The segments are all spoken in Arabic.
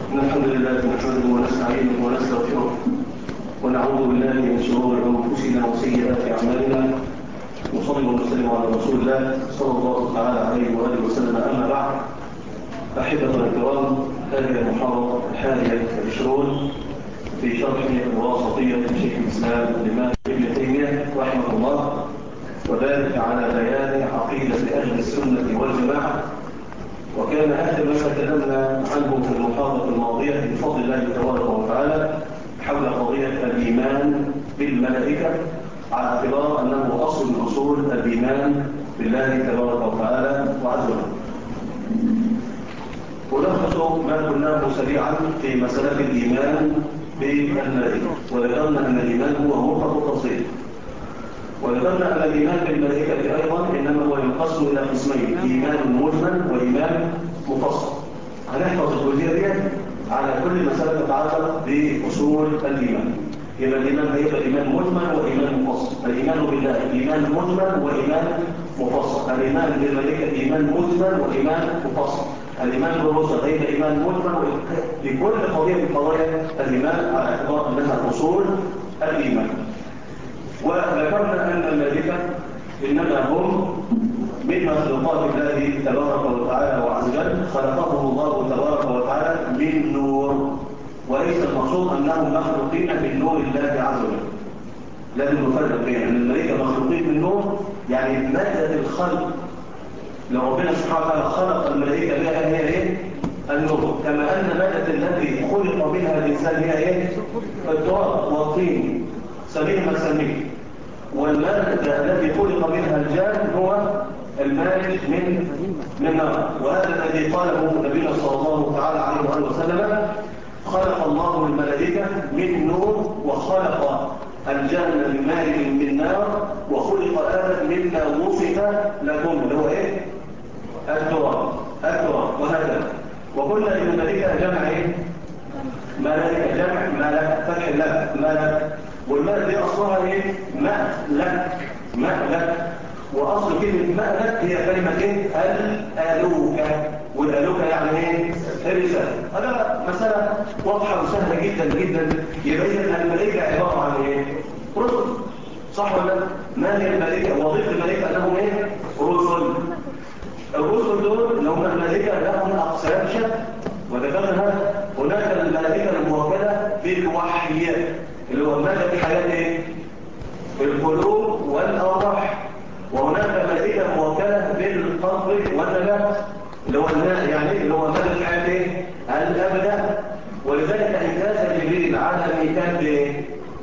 إن الحمد لله نحمده ونستعينه ونستغفره ونعوذ بالله من شرور أنفسنا وسيئات أعمالنا، وصلى ونسلم على رسول الله صلى الله تعالى عليه وآله وسلم. أما بعد، أحبة الكرام، هذه المحاضرة 21 في شرح الواسطية لشيخ الإسلام الإمام ابن تيمية رحمه الله، وذلك على بيان عقيدة أهل السنة والجماعة. وكان آخر ما تكلمنا عنه في المحاضرة الماضية بفضل الله تبارك وتعالى حول قضية الإيمان بالملائكة، على اعتبار أنه أصل من أصول الإيمان بالله تبارك وتعالى وعز وجل. ونلخص ما قلناه سريعا في مسألة الإيمان بالملائكة، وذكرنا أن الإيمان هو مطلق التصديق، وذكرنا أن الإيمان بالملائكة أيضا إنما هو ينقسم إلى قسمين: إيمان مجمل وإيمان مفصل. هنحفظ الجزئية دي على كل مسألة تتعلق بأصول الإيمان. يبقى الإيمان هيبقى إيمان مجمل وإيمان مفصل. الإيمان بالله إيمان مجمل وإيمان مفصل. الإيمان بالملائكة إيمان مجمل وإيمان مفصل. الإيمان بالرسل هيبقى إيمان مجمل. لكل قضية من قضايا الإيمان على اعتبار أنها أصول الإيمان. وذكرنا أن الملائكة إنما هم من مخلوقات الله تبارك وتعالى وعز وجل، خلقهم الله تبارك وتعالى من نور، وليس المقصود أنهم مخلوقين من نور الله عز وجل. لازم نفرق بين أن الملائكة مخلوقين من نور، يعني مادة الخلق لو ربنا سبحانه وتعالى خلق الملائكة بها هي إيه؟ النور. كما أن مادة التي خلق منها الإنسان هي إيه؟ التراب والطين، سميه ما سميه. والمادة التي خلق منها الجان هو المارد من نار. وهذا الذي قاله نبينا صلى الله تعالى عليه وآله وسلم: خلق الله الملائكة من نور، وخلق الجان من مارد من نار، وخلق آدم مما وصف لكم، اللي هو ايه؟ التراب. وهكذا. وقلنا ان الملائكة جمع ايه؟ ملائكة، جمع ملك، فتح الله ملك. والملك دي اصلها ايه؟ مألك. واصل كلمة مألك هي كلمة ايه؟ الألوكة. والألوكة يعني ايه؟ الرسالة. هذا مسألة واضحة وسهلة جدا جدا. يبين ان الملائكة عبارة عن ايه؟ رسل. صح ولا لا؟ ما هي الملائكة؟ وظيفة الملائكة انهم ايه؟ رسل. الرسل دول اللي هم الملائكة لهم اقسام شتى، وذكرنا هناك الملائكة الموكلة بالوحي اللي هو مادة الحياة ايه؟ القلوب والأرواح. وهناك ملائكة موكلة بالقلب والنبات اللي هو الماء، يعني اللي هو مادة الحياة ايه؟ الأبدان. ولذلك امتاز جبريل على ميكال بايه؟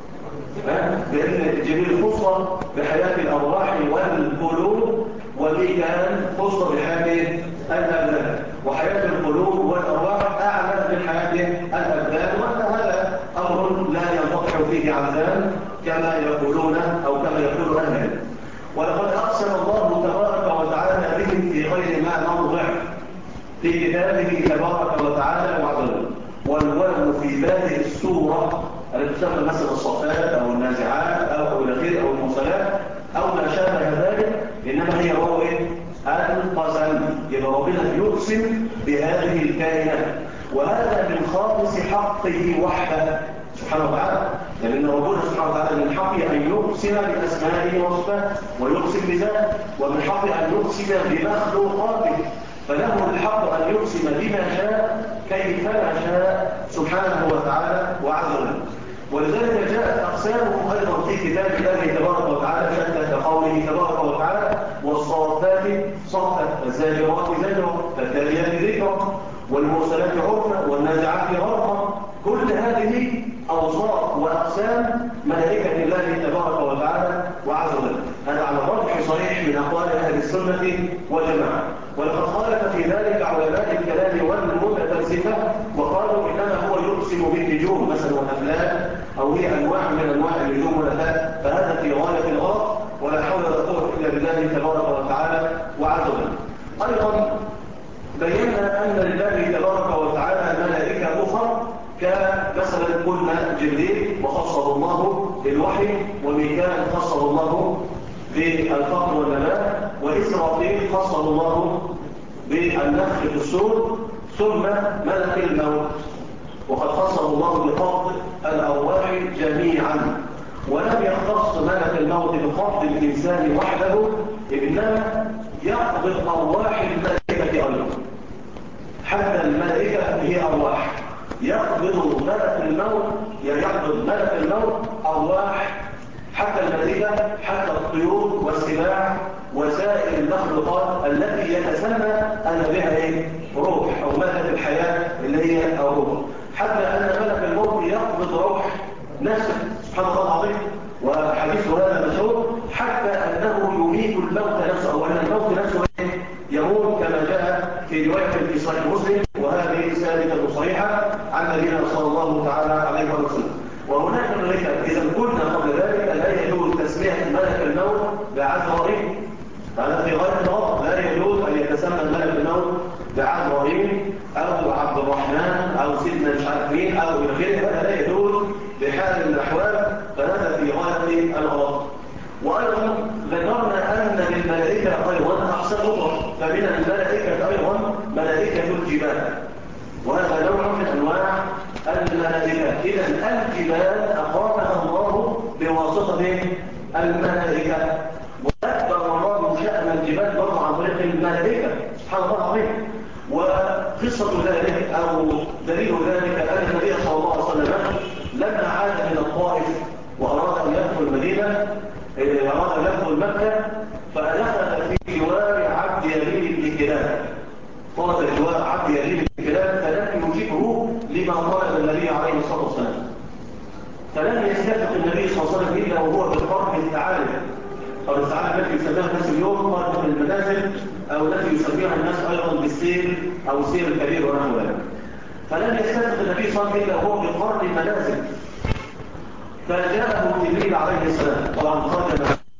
بأن جبريل خص بحياة الأرواح والقلوب، وميكال خص بحياة الأبدان. وحياة القلوب والأرواح أعلى من حياة الأبدان، وأن هذا أمر لا ينقطع فيه عزان كما يقولون أو كما يقول أهل العلم. ولقد أقسم الله تبارك وتعالى بهم في غير ما موضع في كتابه تبارك وتعالى وعظمه. والواو في بادئ السورة التي تسمى مثلا الصفات أو النازعات أو الأخير أو المرسلات أو ما شابه ذلك، إنما هي واو إيه؟ القسم. يبقى ربنا يقسم بهذه الكائنات، وهذا من خالص حقه وحده سبحانه وتعالى. لأن ربنا سبحانه وتعالى من حقه أن يقسم بأسمائه وصفاته ويقسم بذاته، ومن حقه أن يقسم بمخلوقاته، فله الحق أن يقسم بما شاء كيفما شاء سبحانه وتعالى وعز وجل. ولذلك جاءت أقسامه أيضا في كتاب الله تبارك وتعالى شتى كقوله تبارك وتعالى: والصافات صفا، الزاجرات زجرا، فالتاليات ذكرا، والمرسلات عرفا، والنازعات غرقا. كل هذه أوصاف وأقسام ملائكة الله تبارك وتعالى وعز وجل. هذا على الرجح صحيح من أقوال أهل السنة والجماعة. ولقد خالف في ذلك علماء الكلام والمتفلسفة، وقالوا إنما هو يقسم بالنجوم مثلا والأفلاك، أو هي أنواع من أنواع النجوم والأفلاك، فهذا في غاية الغلط، ولا حول ولا قوة إلا بالله تبارك وتعالى وعز وجل. أيضا بينا أن لله تبارك وتعالى ملائكة أخرى، كمثلا قلنا جبريل وخصه الله بالوحي، وميكال خصه الله بالفقر والنبات، وإسرافيل خصه الله بالنفخ في الصور، ثم ملك الموت وقد خصه الله بقبض الأرواح جميعا، ولم يختص ملك الموت بقبض الإنسان وحده، إنما يقبض أرواح الملائكة أيضا. حتى الملائكة هي أرواح، يقبض ملك الموت أرواح حتى الملائكة، حتى الطيور والسباع وسائر المخلوقات التي يتسمى أن بها روح أو مادة الحياة اللي هي الروح. حتى أن ملك الموت يقبض روح نفسه، سبحان الله العظيم. وحديث هذا مشهور حتى أنه يميت الموت نفسه، أو أن الموت نفسه يموت كما جاء في رواية في صحيح مسلم، وهذه ثابتة صحيحة عن نبينا صلى الله تعالى عليه وسلم. وهناك ملائكة إذا كنا قبل ذلك لا يجوز تسمية ملك الموت بعزرائيل، هذا في غاية الغلط. لا يجوز أن يتسمى ملك الموت بعزرائيل أو عبد الرحمن أو سيدنا مش عارف مين أو الخير، هذا لا يجوز بحال من الأحوال، فهذا في غاية الغلط. وأيضا ذكرنا أن للملائكة أيضا أحسن أخرى، فمن الملائكة أيضا ملائكة الجبال، وهذا نوع من أنواع الملائكة. إذا الجبال أقامها الله بواسطة الملائكة، وأكبر الله شأن الجبال برضه عن طريق الملائكة، سبحان الله العظيم. وقصة ذلك أو دليل ذلك أن النبي صلى الله عليه وسلم لما عاد من الطائف وأراد أن يدخل المدينة، أراد أن يدخل مكة، فدخل في جوار عبد يزيد بن كلاب، طلب جوار عبد يزيد بن كلاب فلم يجيبه لما طلب النبي عليه الصلاة والسلام. فلم يستفق النبي صلى الله عليه وسلم إلا وهو بالقرب التعالي، أو التعالي التي يسميها الناس اليوم قرب المنازل، أو التي يسميها الناس أيضا بالسير أو السير الكبير ونحو ذلك. فلم يستفق النبي صلى الله عليه وسلم إلا وهو بالقرب المنازل، فجاءه جبريل عليه السلام، طبعا خرج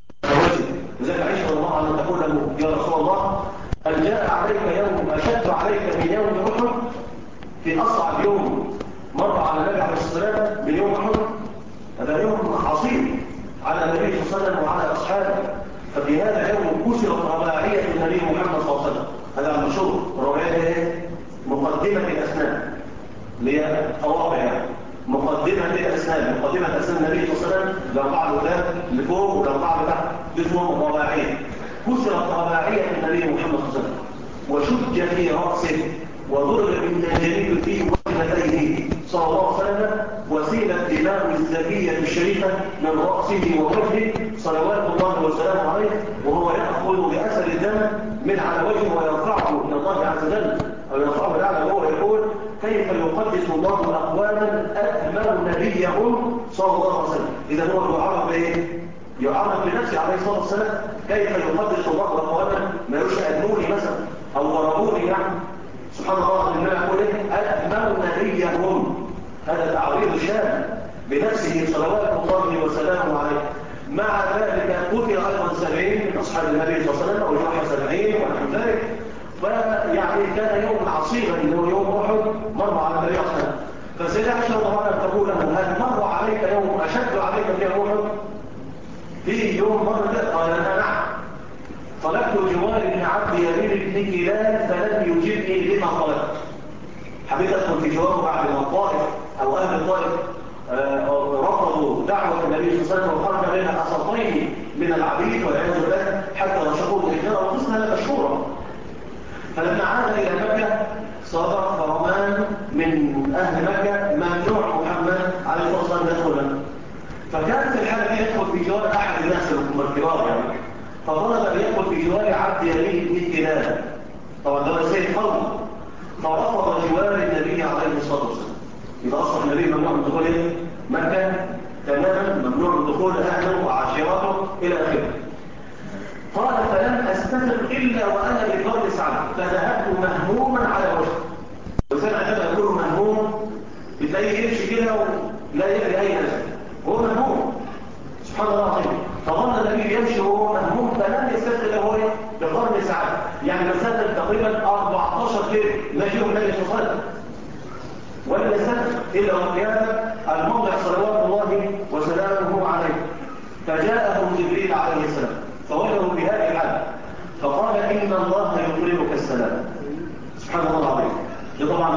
وزي عائشة رضي الله عنها تقول له يا رسول الله هل جاء عليك يوم أشد عليك من يوم أحد؟ في أصعب يوم مر على النبي عليه الصلاة والسلام من يوم أحد، هذا يوم عظيم على النبي صلى الله عليه وسلم وعلى أصحابه. ففي هذا اليوم كسرت رباعية النبي محمد صلى الله عليه وسلم، هذا المشهور رباعية مقدمة الأسنان اللي هي طواقع يعني. مقدمة الأسنان، مقدمة أسنان النبي صلى الله عليه وسلم الأربعة الأولاد لفوق والأربعة لتحت، اسمهم رباعية. كسرت رباعية النبي محمد صلى الله عليه وسلم وشج في رأسه وضرب بالنجمين في وجنتيه صلى الله عليه وسلم، وسيلت دماء الزكية الشريفة من رأسه ووجهه صلوات الله وسلامه عليه، وهو يأخذ بأثر الدم من على وجهه ويرفعه إلى الله عز وجل، أو يرفعه الأعلى وهو يقول كيف يقدس الله أقواما أكمل نبيهم صلى الله عليه وسلم. إذا هو يعرف بإيه؟ يعرف بنفسه عليه الصلاة والسلام كيف يقدس الله أقواما ما يشأدوني مثلا أو ضربوني يعني، سبحان الله. إنما يقول أكمل نبيهم، هذا تعريض شامل بنفسه صلوات الله وسلامه عليه. مع ذلك قتل أيضا 70 من أصحاب النبي صلى الله عليه وسلم أو جرح 70 ونحو ذلك. فيعني كان يوم عصيبا انه يوم احد مر على النبي صلى الله عليه وسلم. فسيدة عائشة رضي الله عنها تقول له هل مر عليك يوم اشد عليك من يوم احد؟ في يوم مر ده؟ قال انا نعم. طلبت جوار بن عبد يمين بن كلاب فلم يجبني لما طلبت. حبيت ادخل في جواره بعد ما الطائف او اهل الطائف رفضوا دعوة النبي صلى الله عليه وسلم وخرج بين اساطين من العبيد والعياذ بالله حتى رشقوه الحجاره، وقصنا مشهوره. فلما عاد إلى مكة صدر فرمان من أهل مكة ممنوع محمد عليه الصلاة والسلام يدخل مكة. فكان في الحالة دي يدخل في جوار أحد الناس الكبار يعني، فطلب أن يدخل في جوار عبد يمين بن كلاب، طبعا ده سيد قوم، فرفض جوار النبي عليه الصلاة والسلام. إذا أصبح النبي ممنوع من دخول مكة تماما، ممنوع من دخول أهله وعشيرته إلى آخره. قال فلم أستفق إلا وأنا بفضل سعد فذهبت مهموما على وجهه. وسمع عندما يقول مهموم بتلاقيه يمشي كده ولا يدري أي نفسه، هو مهموم سبحان الله العظيم. فظن النبي يمشي وهو مهموم فلم يستفق إلا هو بفضل سعد، يعني مسافة تقريبا 14 كيلو ماشي يوم النبي صلى الله عليه وسلم، ولم يستفق إلا وكان الموضع صلوات الله وسلامه عليه. فجاءه جبريل عليه السلام فوجدوا بهذه الحال فقال إن الله يقربك السلام. سبحان الله العظيم. ده طبعا دي عشان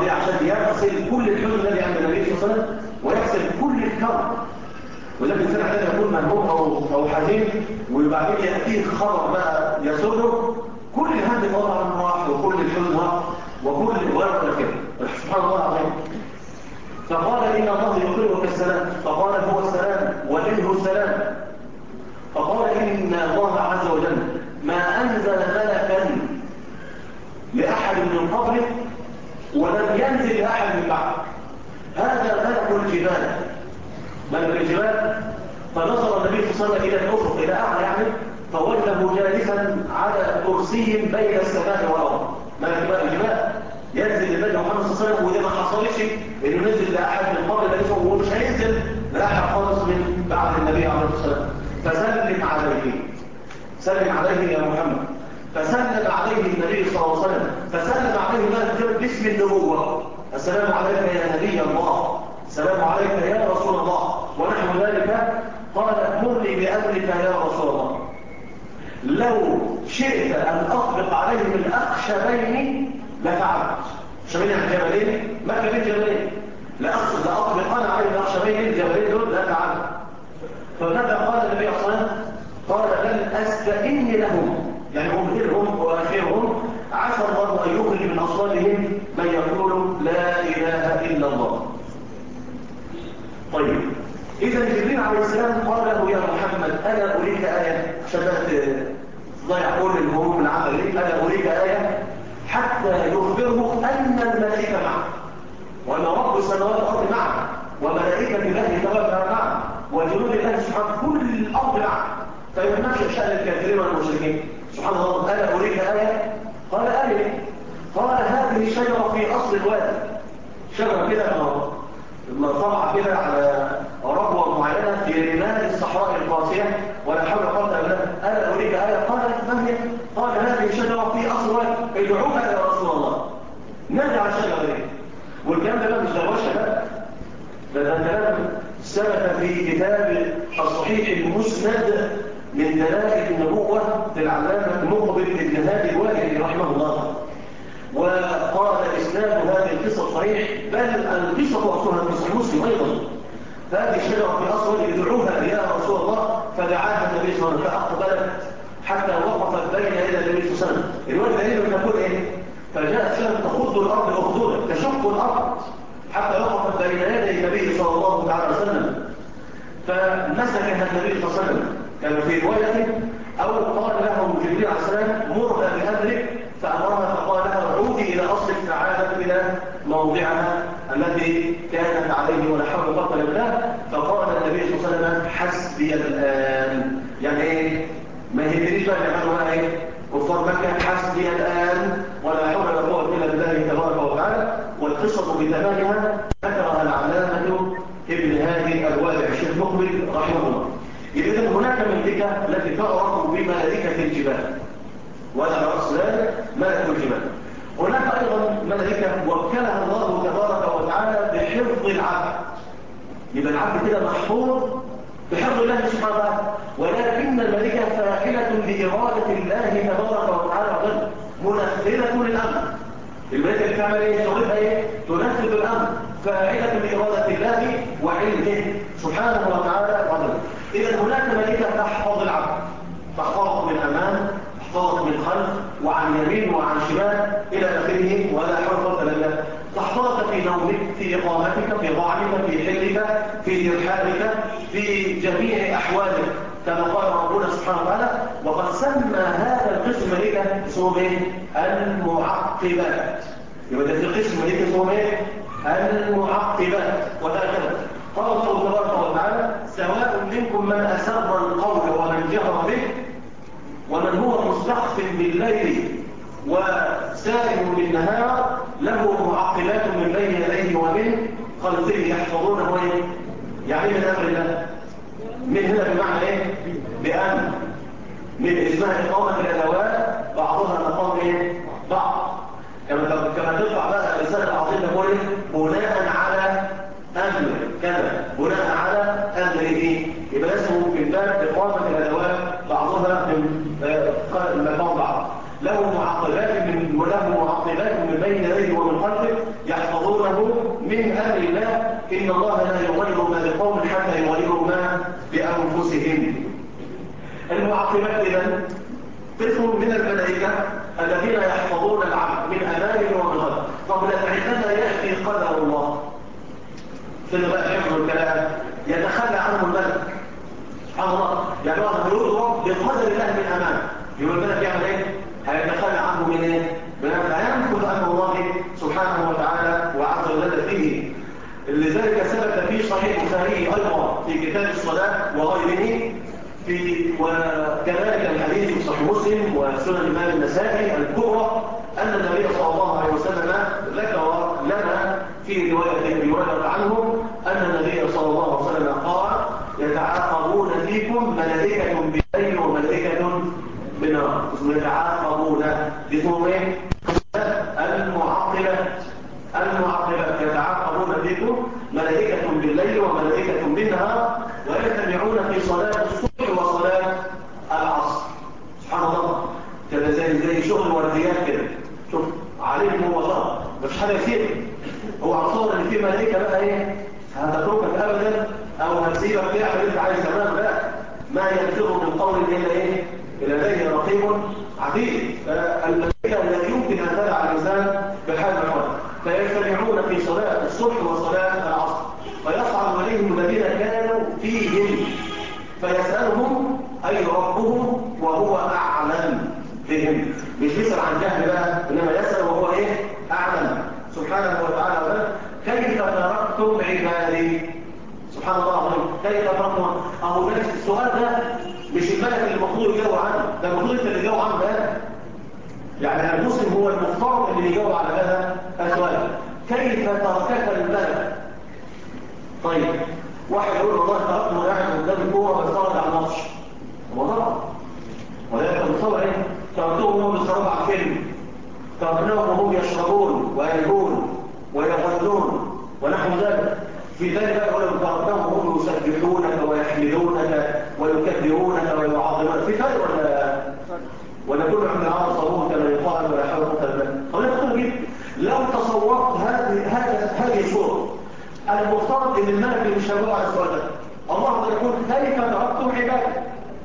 يغسل كل الحزن الذي عند النبي صلى الله عليه وسلم ويغسل كل الكرب. وده الإنسان عندما يكون مهموم أو حزين وبعدين يأتيه خبر بقى يسره، كل الهم طبعا راح وكل الحزن راح وكل ورد كده. سبحان الله العظيم. فقال إن الله يقرئك السلام، فقال هو السلام ومنه السلام. فقال إن الله عز وجل ما أنزل ملكا لأحد من قبله ولم ينزل لأحد من بعد. هذا ملك الجبال، ملك الجبال. فنظر النبي صلى الله عليه وسلم إلى الأفق إلى أعلى يعني، فوجده جالسا على كرسي بين السماء والأرض. ملك الجبال ينزل للنبي محمد صلى الله عليه وسلم، وده ما حصلش إنه نزل لأحد من قبل النبي ومش هينزل لأحد خالص من بعد النبي عليه الصلاة والسلام. فسلم عليه، سلم عليه يا محمد. فسلم عليه النبي صلى الله عليه وسلم، فسلم عليه ملك باسم النبوة: السلام عليك يا نبي الله، السلام عليك يا رسول الله، ونحو ذلك. قال مرني بأمرك يا رسول الله، لو شئت أن أطبق عليهم الأخشبين لفعلت. خشبين عن جبلين، مكة بين جبلين، لأطبق أنا عليهم الأخشبين الجبلين دول لفعلت. فماذا قال النبي صلى الله عليه وسلم؟ قال بل أستئن لهم، يعني أمهلهم وآخرهم، عسى الله أن يخرج من أصواتهم من يقول لا إله إلا الله. طيب، إذا جبريل عليه السلام قال له يا محمد أنا أريك آية، عشان ضيع كل الهموم العمل ليه، أنا أريك آية حتى يخبره أن الملائكة معه، وأن رب السماوات والأرض معه، وملائكة الله تبارك معه، وجنود الله سبحانه كل الأرض معه، فيهمش شأن الكافرين والمشركين. سبحان الله. أنا أريك آية. قال آية. قال هذه الشجرة في أصل الوادي، شجرة كده طبعا كده على ربوة معينة في رمال الصحراء القاسية ولا حول ولا قوة إلا بالله. أنا أريك آية. قال ما هي؟ قال هذه الشجرة في أصل الوادي، ادعوها يا رسول الله. نادى على الشجرة دي. والكلام ده مش دوشة بقى، ده كلام ثبت في كتاب الصحيح المسند من دلائل النبوة للعلامة مقبل بن هادي الوادعي رحمه الله. وقال إسناد هذه القصة صحيح، بل القصة أصلها في صحيح مسلم أيضا. فهذه الشجرة في أصل ادعوها يا رسول الله، فدعاها النبي صلى الله عليه وسلم فأقبلت حتى وقفت بين يدي النبي صلى الله عليه وسلم. الوقت دليل تقول إيه؟ فجاءت شجرة تخض الأرض أخضولا، تشق الأرض حتى وقفت بين يدي النبي صلى الله عليه وسلم. فمسكها النبي صلى الله عليه وسلم، كان في رواية أو قال له جبريل عليه السلام مرها بأمرك، فأمرها فقال لها عودي إلى أصلك، تعالت إلى موضعها الذي كانت عليه ولا حول ولا قوة إلا بالله. فقال النبي صلى الله عليه وسلم حسبي الآن. يعني إيه؟ ما يهمنيش بقى يعملوا بقى إيه؟ كفار مكة حسبي الآن ولا حول ولا قوة إلا بالله تبارك وتعالى. والقصة بتمامها ذكرها العلامة ابن هادي الوادعي الشيخ مقبل رحمه الله. إذن هناك ملكة التي تعرف بملائكة الجبال، وأنا رأس ذلك ملك الجبال. هناك أيضا ملائكة وكلها الله تبارك وتعالى بحفظ العبد. يبقى العبد كده محفوظ بحفظ الله سبحانه وتعالى، ولكن الملائكة فاعلة بإرادة الله تبارك وتعالى، منفذة للأمر. الملائكة بتعمل ايه؟ شغلتها ايه؟ تنفذ الأمر، فاعلة بإرادة الله وعلمه سبحانه وتعالى وعلا. إذا هناك ملائكة تحفظ العبد، تحفظك من أمام، تحفظك من خلف، وعن يمين وعن شمال إلى آخره، ولا حول ولا قوة إلا بالله. تحفظك في نومك، في إقامتك، في ضعنك، في حلك، في ترحالك، في جميع أحوالك، كما قال ربنا سبحانه وتعالى. وقد سمى هذا القسم إيه؟ اسمه ايه؟ المعقبات. يبقى ده القسم إيه؟ اسمه ايه؟ المعقبات. وهكذا قال الله تبارك وتعالى سواء منكم من أسر القول ومن جهر به ومن هو مستخف بالليل وسائر بالنهار له معقبات من بين يديه ومن خلفه يحفظونه ايه؟ يعني من امر الله. من هنا بمعنى ايه؟ بأمر، من اسمها إقامة الأدوات بعضها مقام ايه؟ بعض. كما ترفع بقى الرسالة العظيمة تقول بناء على أمر كذا، بناء على أمر ايه؟ يبقى اسمه من باب إقامة الأدوات بعضها من مقام بعض. له معقبات من بين يديه ومن خلفه يحفظونه من أمر الله إن الله لا يغير ما بقوم حتى يغيروا ما بأنفسهم. المعقبات إذن قسم من الملائكة الذين يحفظون العبد من أمان ومن غير. طب عندما يأتي قدر الله في حفظ الكلام يتخلى عنه الملك سبحان الله، يعني واحد يضرب بقدر الله من أمان، يقول الملك يعمل إيه؟ هيتخلى عنه من إيه؟ فينفذ أمر الله سبحانه وتعالى وعز وجل فيه. لذلك ثبت في صحيح البخاري أيضا في كتاب الصلاة وغيره وكذلك الحديث في صحيح مسلم وسنن الإمام النسائي الكبرى أن النبي صلى الله عليه وسلم ذكر لنا في رواية عنه أن النبي صلى الله عليه وسلم قال يتعاقبون فيكم ملائكة بالليل وملائكة بالنهار. يتعاقبون اسمهم ايه؟ المعقبات يتعاقبون فيكم ملائكة بالليل وملائكة بالنهار ويجتمعون في صلاة الصبح وصلاة العصر. سبحان الله، كده زي شغل ورديات كده. شوف عليهم والله مش حاجة كتير، هو عصور ان في ملائكة بقى ايه هتتركك ابدا او هتسيبك تعمل انت عايز تمام. لا، ما يلفظ من قول الا ايه؟ لديه رقيب عتيد. الملائكة لا يمكن ان تدع الانسان بحال من الحال. فيجتمعون في صلاة الصبح وصلاة العصر فيصعد إليهم الذين كانوا فيهم فيسألهم أي ربهم وهو أعلم بهم. مش يسأل عن جهل بقى، إنما يسأل وهو إيه؟ أعلم سبحانه وتعالى. كيف تركتم عبادي؟ سبحان الله العظيم، كيف تركتم؟ أهو نفس السؤال ده مش الملك اللي المفروض يجاوب عنه، ده المفروض انت اللي تجاوب عنه بقى. يعني المسلم هو المفترض اللي يجاوب على هذا السؤال. كيف تركك الملك؟ طيب واحد يقول والله تركته قاعد قدام الكوره بيتفرج على الماتش، هو طبعا ولا بيتصور ايه؟ تركتهم وهم بيتفرجوا على فيلم، تركناهم وهم يشربون ويلهون ويغنون ونحو ذلك. في ذلك يقول تركناهم وهم يسبحونك ويحمدونك ويكبرونك ويعظمونك. في فرق ولا كل عند العرب صابون كما يقال ولا حول ولا قوه الا بالله. لو تصورت هذه الصوره المفترض ان الملك مش هيجاوب على السؤال ده. الله يقول كيف تركتم عبادي؟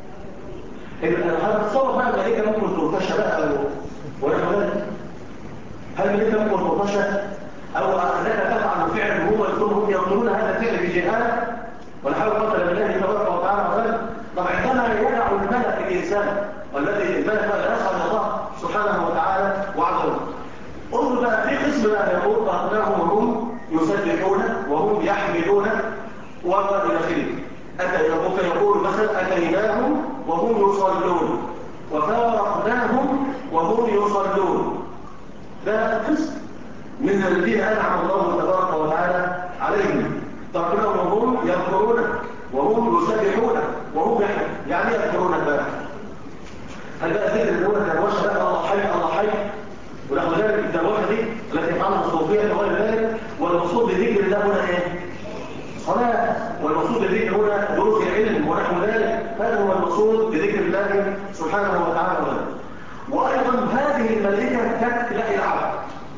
هتصور بقى الملائكه ممكن ترتشى بقى ونحو ذلك. هل الملائكه ممكن ترتشى او انك تفعل فعل هو هم يقولون هذا فعل بجهاله ولا حول ولا قوه بالله تبارك وتعالى. طب عندما يدع الملك الانسان والذي الملك لا يسعى الله سبحانه وتعالى وعز وجل. انظر بقى في قسم بقى يقول تركناهم وهم يسبحون وهم يحمدون والى اخره. يقول مثلا اتيناهم وهم يصلون وفارقناهم وهم يصلون. ده قسم من الذين انعم الله تبارك وتعالى عليهم. تركناهم وهم يذكرون وهم يسبحون وهم يحمدون. يعني يذكرون بقى هل بقى ذكر اللي هو الدروشه بقى الله حي الله حي ونحو ذلك. الدروشه دي التي فعلها الصوفيه وغير ذلك. والمقصود بذكر الله هنا ايه؟ صلاه. والمقصود بذكر هنا دروس العلم ونحو ذلك. هذا هو المقصود بذكر الله سبحانه وتعالى. وايضا هذه الملائكه تكلا العبد.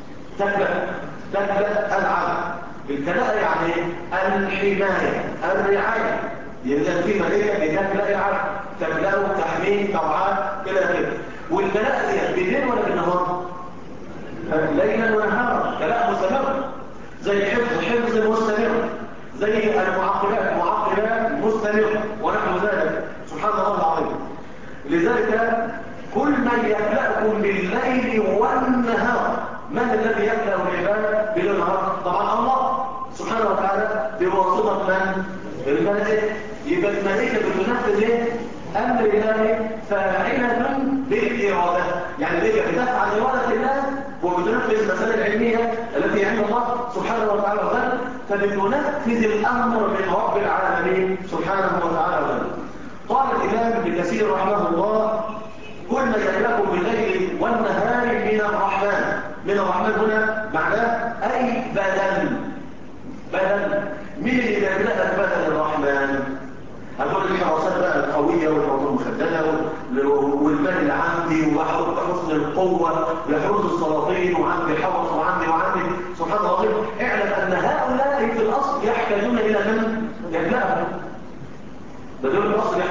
تكلا العبد بالكلاء يعني الحمايه الرعايه. يبقى في ملائكه بتكلا العبد، تكلاه تحميه ترعاه الى اخره. والكلاء دي بالليل ولا بالنهار؟ ليلا ونهارا، كلاء مستمر. زي حفظ مستمر، زي المعقبات مستمر ونحو ذلك. سبحان الله العظيم. لذلك كل من يكلأكم بالليل والنهار. من الذي يكلأ العباد بالليل والنهار؟ طبعا الله سبحانه وتعالى بواسطة من؟ الملائكة. يبقى الملائكة بتنفذ ايه؟ امر الله فاعلة بالإرادة. يعني الملائكة بتفعل إرادة الله وبتنفذ المسائل العلمية التي عند الله سبحانه وتعالى فبتنفذ الأمر من رب العالمين سبحانه وتعالى. قال الإمام ابن كثير رحمه الله كل ما يكلكم بالليل والنهار من الرحمن. من الرحمن هنا معناه أي بدن. مين اللي يكلك بدن الرحمن؟ هتقول الحراسات بقى القوية والحروس المشددة والمال العندي وحسن القوة لحروس السلاطين وعندي حرس وعندي سبحان الله. اعلم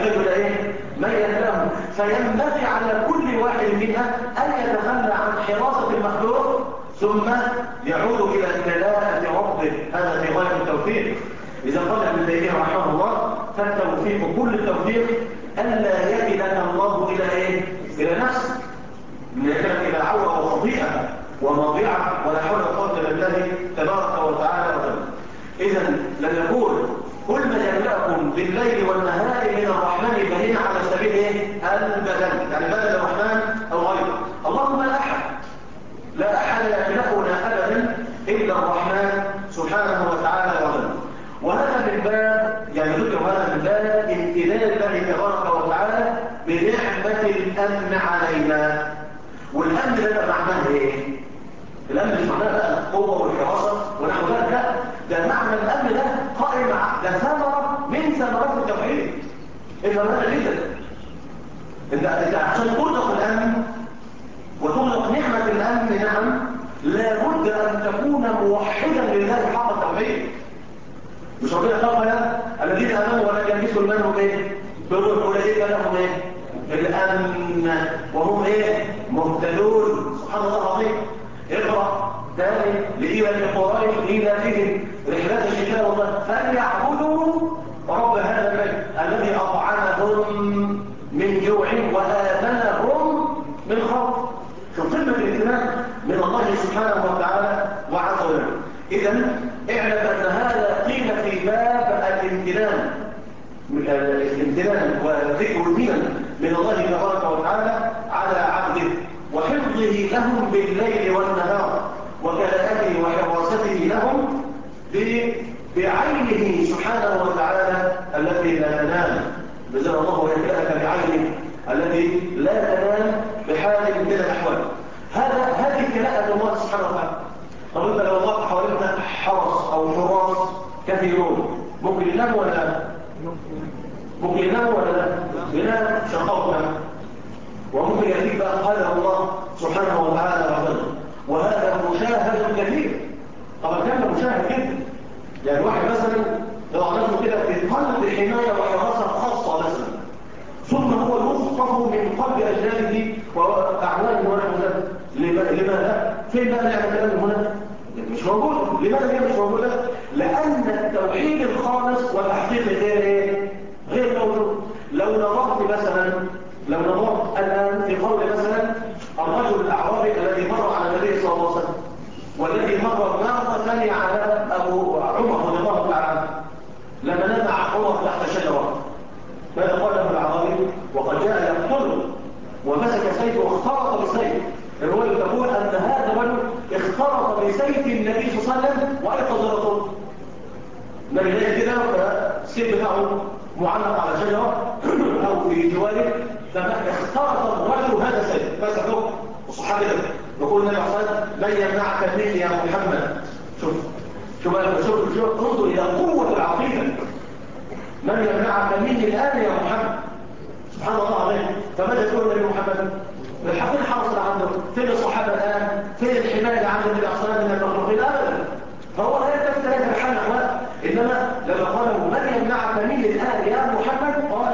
يحتاج إلى إيه؟ من يهداه. فينبغي على كل واحد منها أن يتخلى عن حراسة المخلوق ثم يعود إلى كلاءة ربه. هذا في غاية التوفيق. إذا قال ابن تيمية رحمه الله: فالتوفيق كل التوفيق ألا يكلك الله إلى إيه؟ إلى نفسه، من يكلك إلى عورة وخطيئة ومضيعة ولا حول ولا قوة إلا بالله تبارك وتعالى وتعالى. إذا لم يقول: كل ما يملأكم بالليل والنهار من الرحمن فهنا على سبيل إيه؟ البدل، يعني بدل الرحمن أو غيره. اللهم لا أحد يملأنا أبدا إلا الرحمن سبحانه وتعالى وتعالى. وهذا من باب، يعني ذكر هذا من باب امتنان الله تبارك وتعالى بنعمة الأمن علينا. والأمن ده معناه إيه؟ الأمن مش معناه بقى القوة والحراسة ونحو ذلك، لا، ده معنى الأمن ده قائم، ده ثمرة من ثمرات التوحيد. إذا ماذا جدا؟ أنت عشان تطلق الأمن وتطلق نعمة الأمن، نعم، لابد أن تكون موحدا لله حق التوحيد. مش ربنا قال: الذين آمنوا ولم يلبسوا إيمانهم بالظلم أولئك لهم الأمن وهم مهتدون. سبحان الله العظيم. اقرأ ثاني: لإيلاف قريش إيلافهم رحلة الشتاء والصيف فليعبدوا رب هذا البيت الذي أطعمهم من جوع وآمنهم من خوف. قمة الامتنان من الله سبحانه وتعالى وعز وجل. إذا اعلم أن هذا قيل في باب الامتنان وذكر المنن من الله تبارك وتعالى على عبده وحفظه لهم بالليل والنهار وكلاءته وحراسته لهم بعينه سبحانه وتعالى التي لا تنام. بذل الله ويكلأك بعينه التي لا تنام بحال من الأحوال. هذه كلاءة الله سبحانه وتعالى. طب انت لو وقع حواليك حرس او حراس كثيرون ممكن ينام ولا لا؟ ممكن ينام ولا لا؟ ينام شقاوة. وممكن يأتيك بقى قال الله سبحانه وتعالى وعلا، وهذا مشاهد كثير. طبعا كان مشاهد جدا، يعني واحد مثلا لو عملته كده في قلب حماية وحراسة خاصة مثلا، ثم هو يخطف من قلب أجنابه وأعوانه ونحو ذلك. لماذا؟ فين بقى نعمة الأمن هنا؟ مش موجود. لماذا هي مش موجودة؟ لأن التوحيد الخالص وتحقيق غير موجود. لو نظرت الآن في قول مثلا الرجل الأعرابي الذي مر على النبي صلى الله عليه وسلم والذي مر مرة ثانية على أبو عمر رضي الله تعالى عنه لما نزع عمر تحت شجرة، ماذا قال له الأعرابي وقد جاء يقتله ومسك سيفه واختلط بسيف؟ الرواية تقول أن هذا الرجل اختلط بسيف النبي صلى الله عليه وسلم وأيقظ الرسول. النبي جاي كده فالسيف بتاعه معلق على شجرة أو في جواره، فاختلط الرجل هذا السيف مسكه الصحابي ده يقول النبي صلى الله عليه وسلم: من يمنعك مني يا محمد؟ شوف انظر إلى قوة العقيدة. من يمنعك مني الآن يا محمد؟ سبحان الله عليه. فماذا يقول النبي محمد؟ الحقيقة حرص عنده. فين الصحابة الآن؟ فين الحماية عند النبي صلى الله عليه وسلم من المخلوقين؟ أبدا. فهو لا يلتفت لك بحال أحوال. إنما لما قالوا: من يمنعك مني الآن يا محمد؟ قال: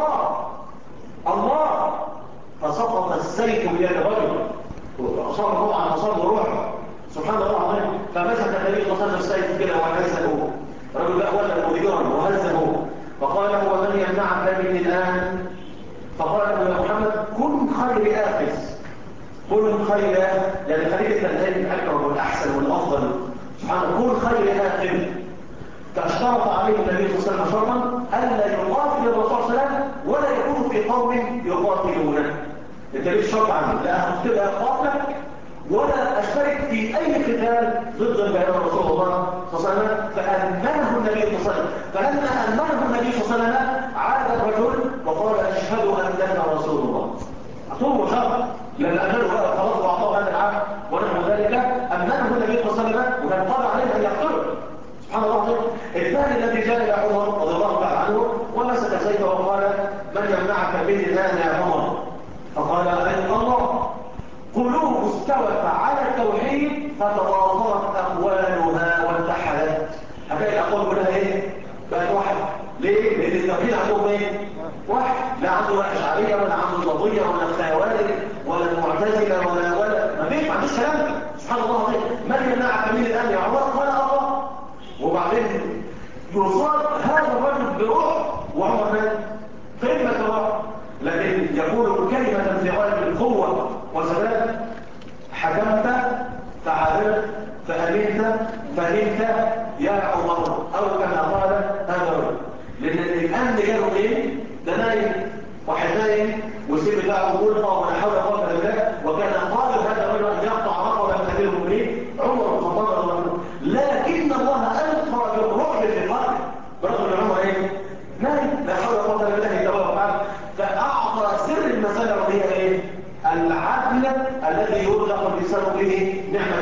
الله. فسقط السيف بيد الرجل وأصاب طبعا أصاب روحه. سبحان الله العظيم. فمسك النبي صلى الله عليه وسلم السيف كده وهزه. الرجل ده ولا مديرا وهزه فقال له: ومن يمنعك مني الآن؟ فقال له: يا محمد كن خير آخذ. كن خير، يعني خليك التنزيل الأكبر والأحسن والأفضل. سبحانه كن خير آخذ. فاشترط عليه النبي صلى الله عليه وسلم شرطا ألا يقاتل الرسول صلى الله عليه وسلم ولا يكون في قوم يقاتلونه. انت ليش شرط عنه؟ لا أقتل أقاتلك ولا أشترك في أي قتال ضد البيان رسول الله صلى الله عليه وسلم. فأمنه النبي صلى الله عليه وسلم. فلما أمنه النبي صلى الله عليه وسلم عاد الرجل وقال: أشهد أنك رسول الله. أعطوه شرط لما أمنه بقى خلاص وأعطاه هذا العهد ونحو ذلك. أمنه النبي صلى الله عليه وسلم وكان قضى عليه أن يقتله. سبحان الله. الثاني الذي جاء إلى عمر رضي الله تعالى عنه ومسك سيفه وقال: من يمنعك مني الآن يا عمر؟ فقال: أي الله، قلوب استوت على التوحيد فتواصلت أقوالها واتحدت. هكذا الأقوال كلها بقت واحد. ليه؟ لأن التوحيد عندهم واحد، لا عنده اشعريه ولا عنده الوضيه ولا الخوارج ولا المعتزله ولا ما عندوش كلام ده. سبحان الله العظيم. من يمنعك من الان يا عمر؟ قال الله. وبعدين يصاب هذا الرجل بروح وعمر قمه الروح، لكن يقول كلمه في غايه القوه وثبات: حكمت فعدلت فأمنت فهمت يا عمر، أو كما قال هذا الرجل. لأن الأمن جاله إيه؟ ده نايم، واحد نايم ويسيب بتاعه غلطة ولا حول ولا قوة إلا بالله، وكان قادر هذا الرجل أن يقطع رقبة من أمير المؤمنين عمر بن الخطاب رضي الله عنه، لكن الله ألقى بالرعب في قلبه برغم أن عمر إيه؟ نايم، لا حول ولا قوة إلا بالله تبارك وتعالى. فأعطى سر المسألة وهي إيه؟ العدل الذي يرزق الإنسان به نعمة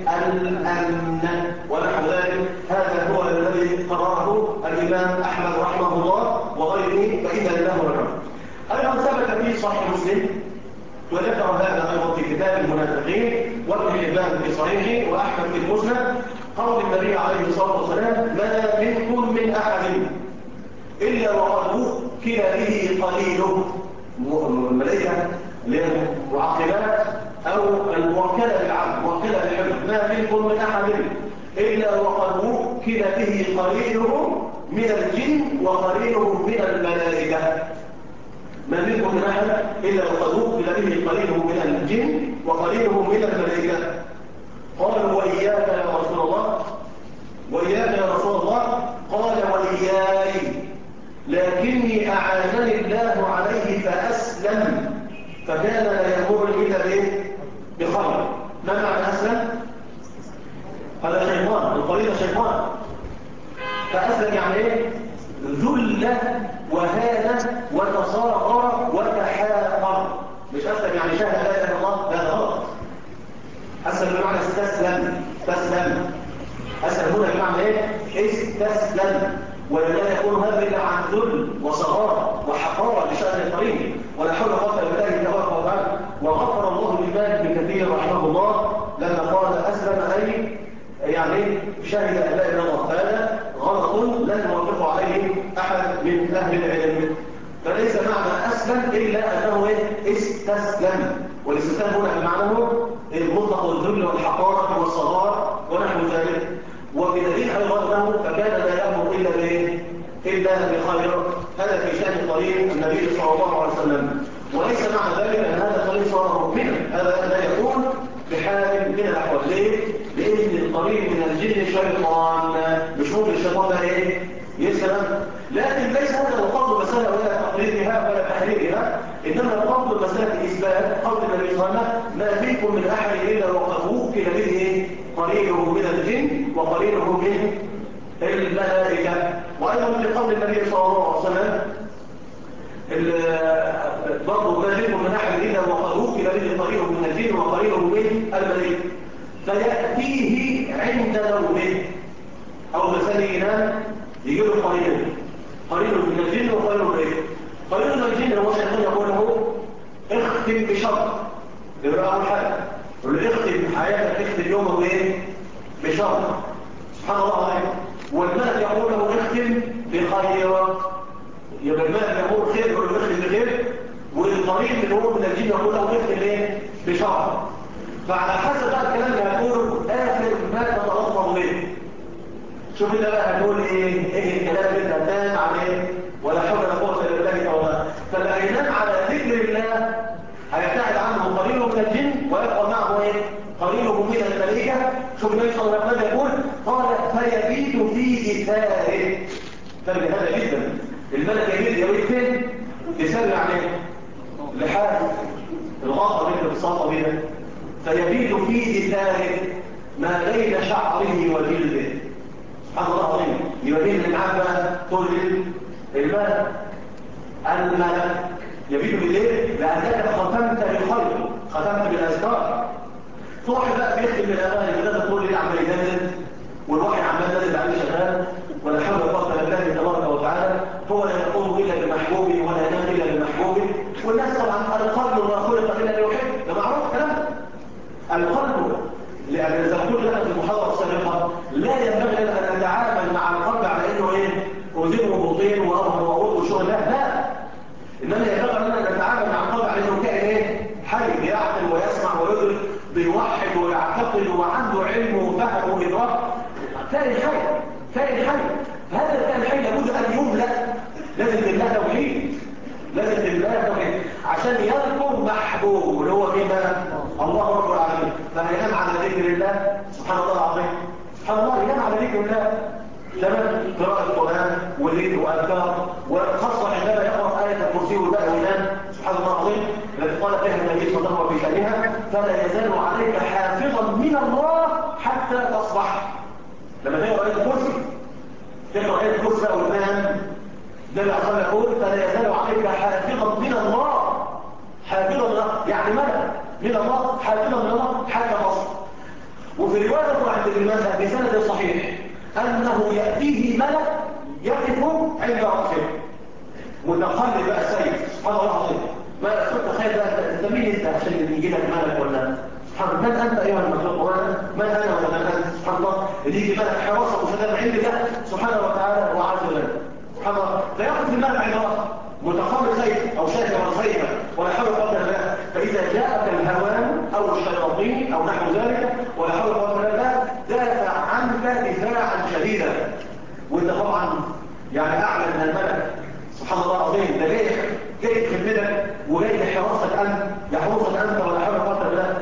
الأمن ونحو ذلك. هذا هو الذي قرره الإمام أحمد رحمه الله وغيره، فإذا له الرحمة. أيضا ثبت في صحيح مسلم، وذكر هذا أيضا في كتاب المنافقين وابن حبان في صحيحه وأحمد في المسند، قول النبي عليه الصلاة والسلام: ما منكم من أحد إلا وقد وكل به قليله. الملائكة للمعقلات أو الموكلة بالعبد، موكلة بالحفظ: ما منكم من أحد إلا وقد وكل به قليله من الجن وقليله من الملائكة. ما منكم من أحد إلا وقد وكل به قليله من الجن وقليله من الملائكة. قالوا: وإياك يا رسول الله، وإياك يا رسول الله. قال: وإياي، لكني أعانني الله عليه فأسلم، فكان لا يأمرني إلا بخير. ما معنى أسلم؟ هذا شيطان، القرينة شيطان. فأسلم يعني إيه؟ ذل وهان وتصاغر وتحاقر. مش أسلم يعني شهد لا إله إلا الله، لا غلط. أسلم بمعنى استسلم، استسلم. أسلم هنا بمعنى إيه؟ استسلم. ولا يكون هذا إلا عن ذل وصغار وحقارة لشأن القرين، ولا حول ولا قوة إلا بالله تبارك وتعالى. وغفر الله لمالك بن كثير رحمه الله لما قال أسلم، أي يعني شهد أن لا إله إلا الله. هذا غلط لن يوافق عليه أحد من أهل العلم. فليس معنى أسلم إلا أنه استسلم، والاستسلام هنا بمعنى المطلق والذل والحقارة والصغار ونحو ذلك. وبدليل أيضا أنه فكان لا يأمر إلا بخير. هذا في شأن قرين النبي صلى الله عليه وسلم. وليس معنى ذلك أن هذا القرين صار مؤمنا، هذا لا يكون بحال من الأحوال. ليه؟ لأن القرين من الجن شيطان، مش ممكن الشيطان ده يسلم. لكن ليس هذا القصد مسألة ولا تقريرها ولا تحريرها، إنما القصد مسألة إثبات قول النبي صلى الله عليه وسلم: ما منكم من أحد إلا وقد وكل به قليله من الجن وقليله من الملائكة. وأيضا في قول النبي صلى الله عليه وسلم برضه: ما منكم من أحد إلا وقد وكل به قليله من الجن وقليله من الملائكة، فيأتيه عند نومه أو مثلا ينام يجي له قليل من الجن وقليل من الملائكة. قليل من الجن هو شيطان يقول له: اختم بشر. يبقى أول حاجة يقول له: اختم حياتك، اختم يومك بشر. سبحان الله عليك. والملك يقول له: اختم بخير. يبقى الملك يقول خير يقول له: اختم بخير. والقريب اللي هو من الجن يقول له: اختم بشر. فعلى حسب بقى الكلام اللي هتقوله آخر ما تتلفظ به. شوف انت بقى هتقول ايه الكلام اللي انت هتنام عليه، ولا حول ولا قوه الا بالله تعالى. فاللي هينام على ذكر الله هيبتعد عنه قليله من الجن ويبقى معه قليله من الملائكه. شوف النبي صلى الله عليه وسلم يقول: قال: فيبيت في إثاره. تبقى هذا جدا. الملك يبيت فين؟ بسبب عليه لحاجه الغاطه اللي بتصاطه بيها. فيبيت في إثاره ما بين شعره وجلده. سبحان الله العظيم. يبقى مين اللي معاه بقى طول الملك؟ الملك يبيت بالليل لأنك ختمت بالخير، ختمت بالأذكار. تروح بقى بيختم بالاغاني وده طول الليل عمال ينزل، والوحي عمال نازل عليه شغال، ولا حول ولا قوه الا بالله تبارك وتعالى. هو لا يقوم الا بمحبوبه ولا ينام الا بمحبوبه. والناس طبعا القلب ما خلق الا ليحب، ده معروف الكلام ده. القلب، لأن إذا قلت لك في المحاضرة السابقة لا ينبغي لنا أن نتعامل مع القلب على إنه أذنه بطين وأظهر وعروض وشغل. لا، كائن حي، كائن حي. هذا الكائن الحي لابد ان يملا، لازم تملاه توحيد، لازم تملاه توحيد عشان يذكر محبوب اللي هو مين بقى؟ الله رب العالمين. فهينام على ذكر الله، سبحان الله العظيم، سبحان الله، ينام على ذكر الله. تمام، قراءة القرآن والليل وأذكار، وخاصة عندما يقرأ آية الكرسي والباقي وينام، سبحان الله العظيم، التي قال فيها النبي صلى الله عليه وسلم في شأنها: فلا يزال عليك حافظا من الله حتى تصبح. لما تقرأ آية الكرسي، تقرأ آية الكرسي بقى وتنام، ده اللي أصلا يقول: فلا يزال عليك حافظا من الله، حافظا من الله يعني ماذا؟ من الله، حافظا من الله حتى تصبح. وفي رواية عند ابن ماجه بسند صحيح أنه يأتيه ملك يقف عند رأسه متقلب بقى السيد، سبحان الله العظيم. ما تخيل بقى انت مين انت عشان يجي لك ملك ولا سبحان الله؟ من انت ايها المخلوق؟ وانا من انا ولا من انت؟ سبحان الله، اللي يجي ملك حراسه وسلام عند الله سبحانه وتعالى وعز وجل، سبحان الله. فيقف الملك عند رأسه متقلب سيف او شاكرا سيفا ولا حول ولا قوه الا بالله. فاذا جاءك الهوان او الشياطين او نحو ذلك ولا حول ولا قوه الا بالله، دافع عنك دفاعا شديدا. وانت طبعا يعني اعلى من الملك، سبحان الله العظيم. ده جاي خدمتك وجاي لحراستك انت، يحرسك انت ولا حول ولا قوه الا بالله.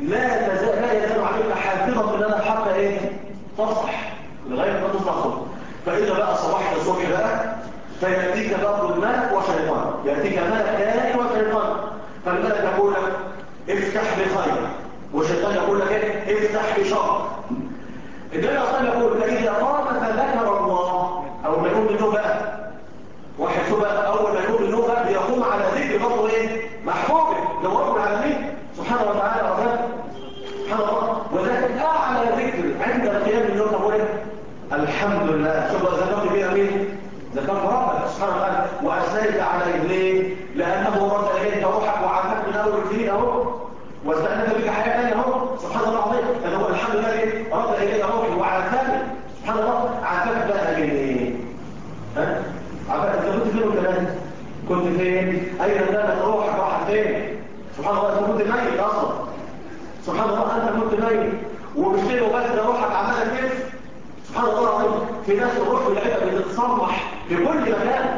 لا يزال عليك حافظا من انا حتى ايه؟ تصح لغايه ما تصبح. فاذا بقى صباح الصبح بقى فياتيك برضه الملك وشيطان، ياتيك ملك ثاني وشيطان. فالملك يقول لك افتح بخير، والشيطان يقول لك ايه؟ افتح بشر. النبي اصلا يقول: فاذا قام فذكر الله. اول ما يقوم بالنوم بقى واحد شو بقى، اول ما يقوم بالنوم بقى بيقوم على ذكر برضه ايه؟ محبوبه لو رب العالمين سبحانه وتعالى وذاته، سبحان الله. وذلك اعلى ذكر عند القيام بالنوم تقول ايه؟ الحمد لله. شوف بقى ذكرت بيه مين؟ ذكرت ربك سبحانه وتعالى واثنيت عليه. ليه؟ لانه رد اليك روحك وعافاك من اول جديد اهو، واستأنف بك حياه ثانيه اهو، سبحان الله العظيم. لان هو الحمد لله ايه؟ رد اليك روحي وعافاني، سبحان الله. عافاك بقى من ايه؟ ها؟ عافاك انت كنت فين وكمان؟ كنت فين؟ اين كانت روحك؟ راحت فين؟ سبحان الله. انت كنت ميت اصلا، سبحان الله. انت كنت ميت ومش كده وبس، ده روحك عماله كيف، سبحان الله العظيم. في ناس الروح والعيبه بتتصلح في كل مكان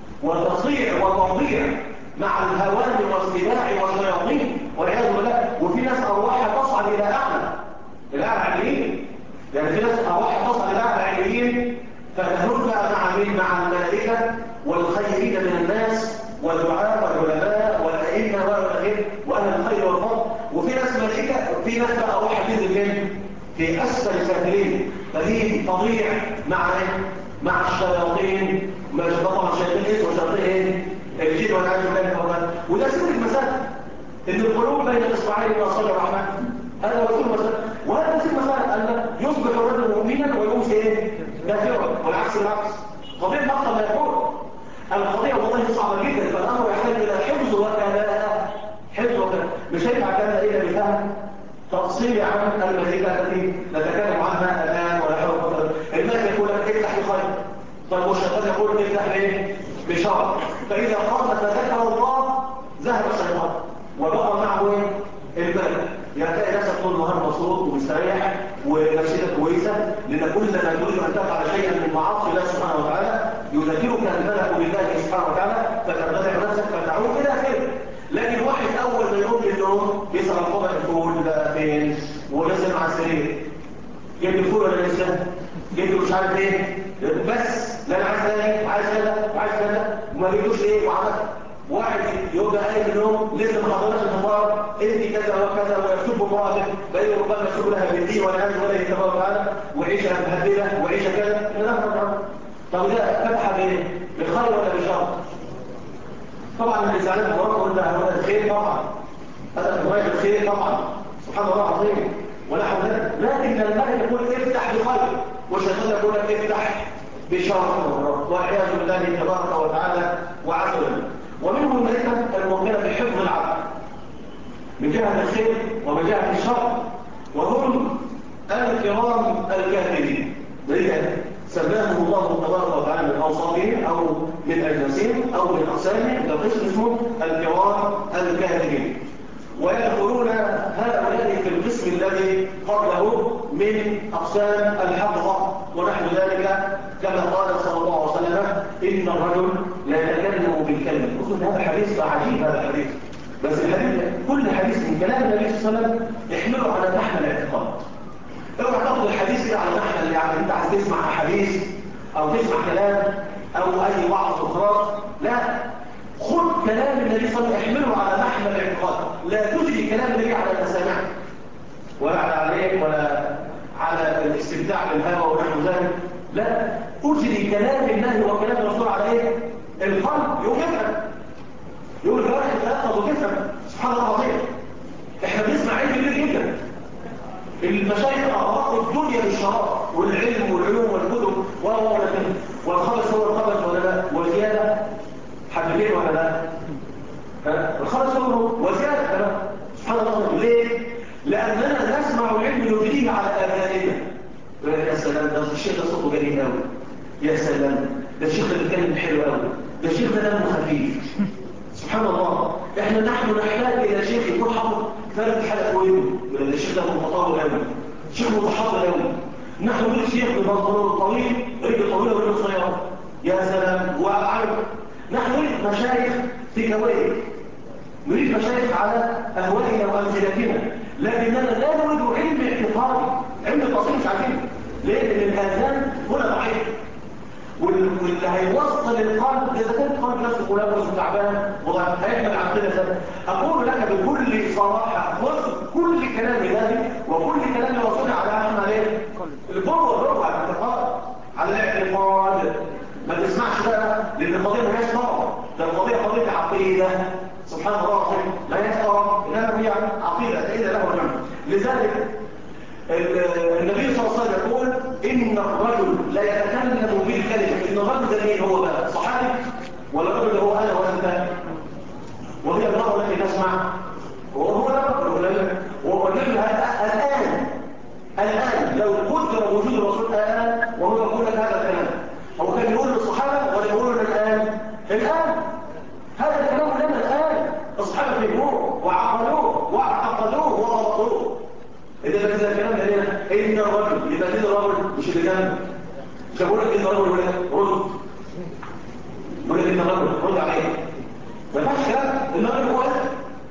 وتصيع وتضيع مع الهوان والسباع والشياطين والعياذ بالله. وفي ناس ارواحها تصعد الى الاعلى عليين، يعني في ناس ارواحها تصعد الى اعلى عليين فتهرب بقى مع مين؟ مع الملائكه والخيرين من الناس والدعاء والعلماء والائمه والغير واهل الخير والفضل. وفي ناس ملائكه، في ناس بقى ارواحها تنزل فين؟ في اسفل السافلين، فدي تضيع مع مع الشياطين، مش طبعا شياطين ايه وشياطين ايه؟ الجن والعياذ بالله. وده سر المسألة ان القلوب بين الاصبعين من اصابع الرحمن، هذا هو سر المسألة. وهذا سر المسألة ان يصبح الرجل مؤمنا ويمسي ايه؟ كافرا، والعكس بالعكس. قضية مقطع ما يكون القضية والله صعبة جدا، فالامر يحتاج الى حفظ وكلاء، حفظ وكلاء. مش هينفع كلام الا بفهم تفصيلي عن المزيكا التي نتكلم عنها الان ولا حول ولا قوه. الملك يقول لك افتح بخير، طيب والشيطان يقول افتح بايه؟ بشر. فاذا قام تذكر الله ذهب الشيطان وبقى معه الملك. يعني تلاقي نفسك طول النهار مبسوط ومستريح ونفسيتك كويسه، لان كلما تريد ان تفعل شيئا من معاصي الله سبحانه وتعالى يذكرك الملك بالله سبحانه وتعالى فترتفع نفسك فتعود الى خير. لكن واحد اول ما يقوم للنوم بيسال الطبق الفول بقى فين ونزل مع السرير، جبت الفول ولا لسه؟ جبت مش عارف ايه، بس لا انا عايز ايه وعايز كذا وعايز كذا وما جبتوش ايه وعمل. واحد يبقى قايم النوم لسه ما حضرش الفطار، انت كذا وكذا ويكتب مراته بقى ربما يكتب لها بالدين ولا عايز ولا يتبارك تعالى وعيشه مهدده وعيشه كذا. لا طب ده فتحه بايه؟ بالخير ولا بالشر؟ طبعا اللي زعلان من ورقه ده الخير طبعا، هذا غايه الخير طبعا، سبحان الله العظيم. ونحو ذلك. لكن الملك يقول افتح بخير والشيطان يقول لك افتح بشر والعياذ بالله تبارك وتعالى وعز وجل. ومنهم الملائكه المؤمنه بحفظ العبد من جهه الخير ومن جهه الشر، وهم الكرام الكاتبين. ذلك سماهم الله تبارك وتعالى من اوصافهم او من اجناسهم او من اقسامهم، ده قسم اسمه الكرام الكاتبين. ويدخلون هؤلاء في القسم الذي قبله من اقسام الحفظه ذلك كما قال صلى الله عليه وسلم إن الرجل لا يتكلم بالكلمة. أقول هذا حديث عجيب، هذا الحديث، بس الحديث كل حديث من كلام النبي صلى الله عليه وسلم يحمله على محمل الاعتقاد. اوعى تاخد الحديث كده على محمل يعني انت عايز تسمع حديث او تسمع كلام او اي وعظ وخلاص، لا، خد كلام النبي صلى الله عليه وسلم احمله على محمل الاعتقاد، لا تجري كلام النبي على المسامع ولا على عليك ولا على الاستمتاع بالهوى ونحو ذلك، لا، اجري كلام الله وكلام الرسول على ايه؟ القلب يوم يفهم، يقول الجوارح تتأخذ وتفهم. سبحان الله العظيم، احنا بنسمع علم كبير جدا، المشايخ أغرقوا الدنيا بالشراب والعلم والعلوم والكتب والخبث هو الخبث ولا لا؟ وزيادة حبيبين ولا لا؟ الخبث هو وزيادة. سبحان الله، ليه؟ لأننا نسمع العلم نجريه على آذاننا. يا سلام، ده الشيخ ده صوته جميل قوي، يا سلام، ده الشيخ ده بيتكلم حلو قوي، ده الشيخ ده دمه خفيف. سبحان الله، نحن نحتاج إلى شيخ يكون حافظ 3 حلقات وينه، لأن الشيخ ده متطور قوي، شيخ متحضر قوي. نحن نريد شيخ ببنطلون طويل، رجل طويله ورجل قصيره، يا سلام، وعارف. نحن نريد مشايخ في كويت، نريد مشايخ على أهوائنا وأمثلتنا، لكننا لا نريد علم اعتقادي، علم تصريف مش عارفين ليه؟ لأن الآذان هنا ضعيف، واللي هيوصل القلب إذا كان القلب نفسه ملابس وتعبان هيحمل عن كده ذات. أقول لك بكل صراحة، خذ كل كلام الله وكل كلام رسولنا على أحمد ايه؟ الجوه على الاعتقاد، على الاعتقاد. ما تسمعش بقى، لأن القضية ما هياش طبعا، ده القضية قضية عقيدة. سبحان الله العظيم، ما هياش طبعا، إنما هي عقيدة إذا له الجنة. لذلك النبي صلى الله عليه وسلم يقول إن الرجل لا يتكلم بالكلمة. إن الرجل ده مين هو بقى؟ صحابي ولا الرجل هو أنا وأنت؟ وهي المرأة التي تسمع، وهو الرجل. والنبي الآن لو قدر وجود الرسول الآن وهو يقول لك هذا الكلام، هو كان يقول للصحابة ولا يقول لنا الآن؟ الآن هذا الكلام لنا الآن. الصحابة فهموه وعقلوه واعتقدوه وربطوه. إذا كذا الكلام لنا إن الرجل، يبقى دين الرجل مش اللي جنب. مش هقول لك إن الرجل ولا رد، يقول لك إن الرجل رد عليه، ما ينفعش كلام. الرجل هو ده،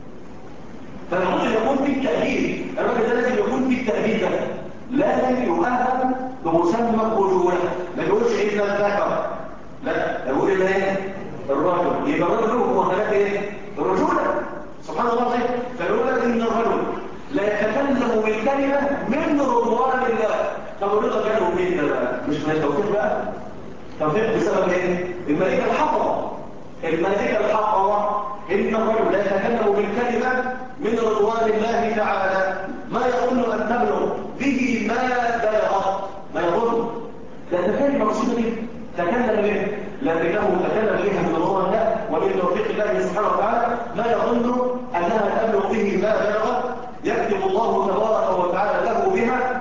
فالرجل يكون في التأهيل. الرجل ده لازم يكون في التأهيل، ده لازم يؤهل بمسمى الرجولة. ما يقولش إن الذكر، لا، يقول إن إيه؟ الرجل. يبقى الرجل له مؤهلات إيه؟ الرجولة. سبحان الله العظيم. فيقول لك إن الرجل لا يتكلم بالكلمة من رضوان الله. طب الرضا جاله منين ده بقى؟ مش من التوفيق بقى؟ توفيق بسبب ايه؟ الملائكة الحفظة. الملائكة الحفظة إن الرجل لا يتكلم بالكلمة من رضوان الله تعالى ما يظن أن تبلغ به ما بلغت، ما يظن. ده كلمة رسول به تكلم به، لكنه تكلم بها من رضوان الله ومن توفيق الله سبحانه وتعالى ما يظن أنها تبلغ به ما بلغت. يكتب الله تبارك وتعالى له بها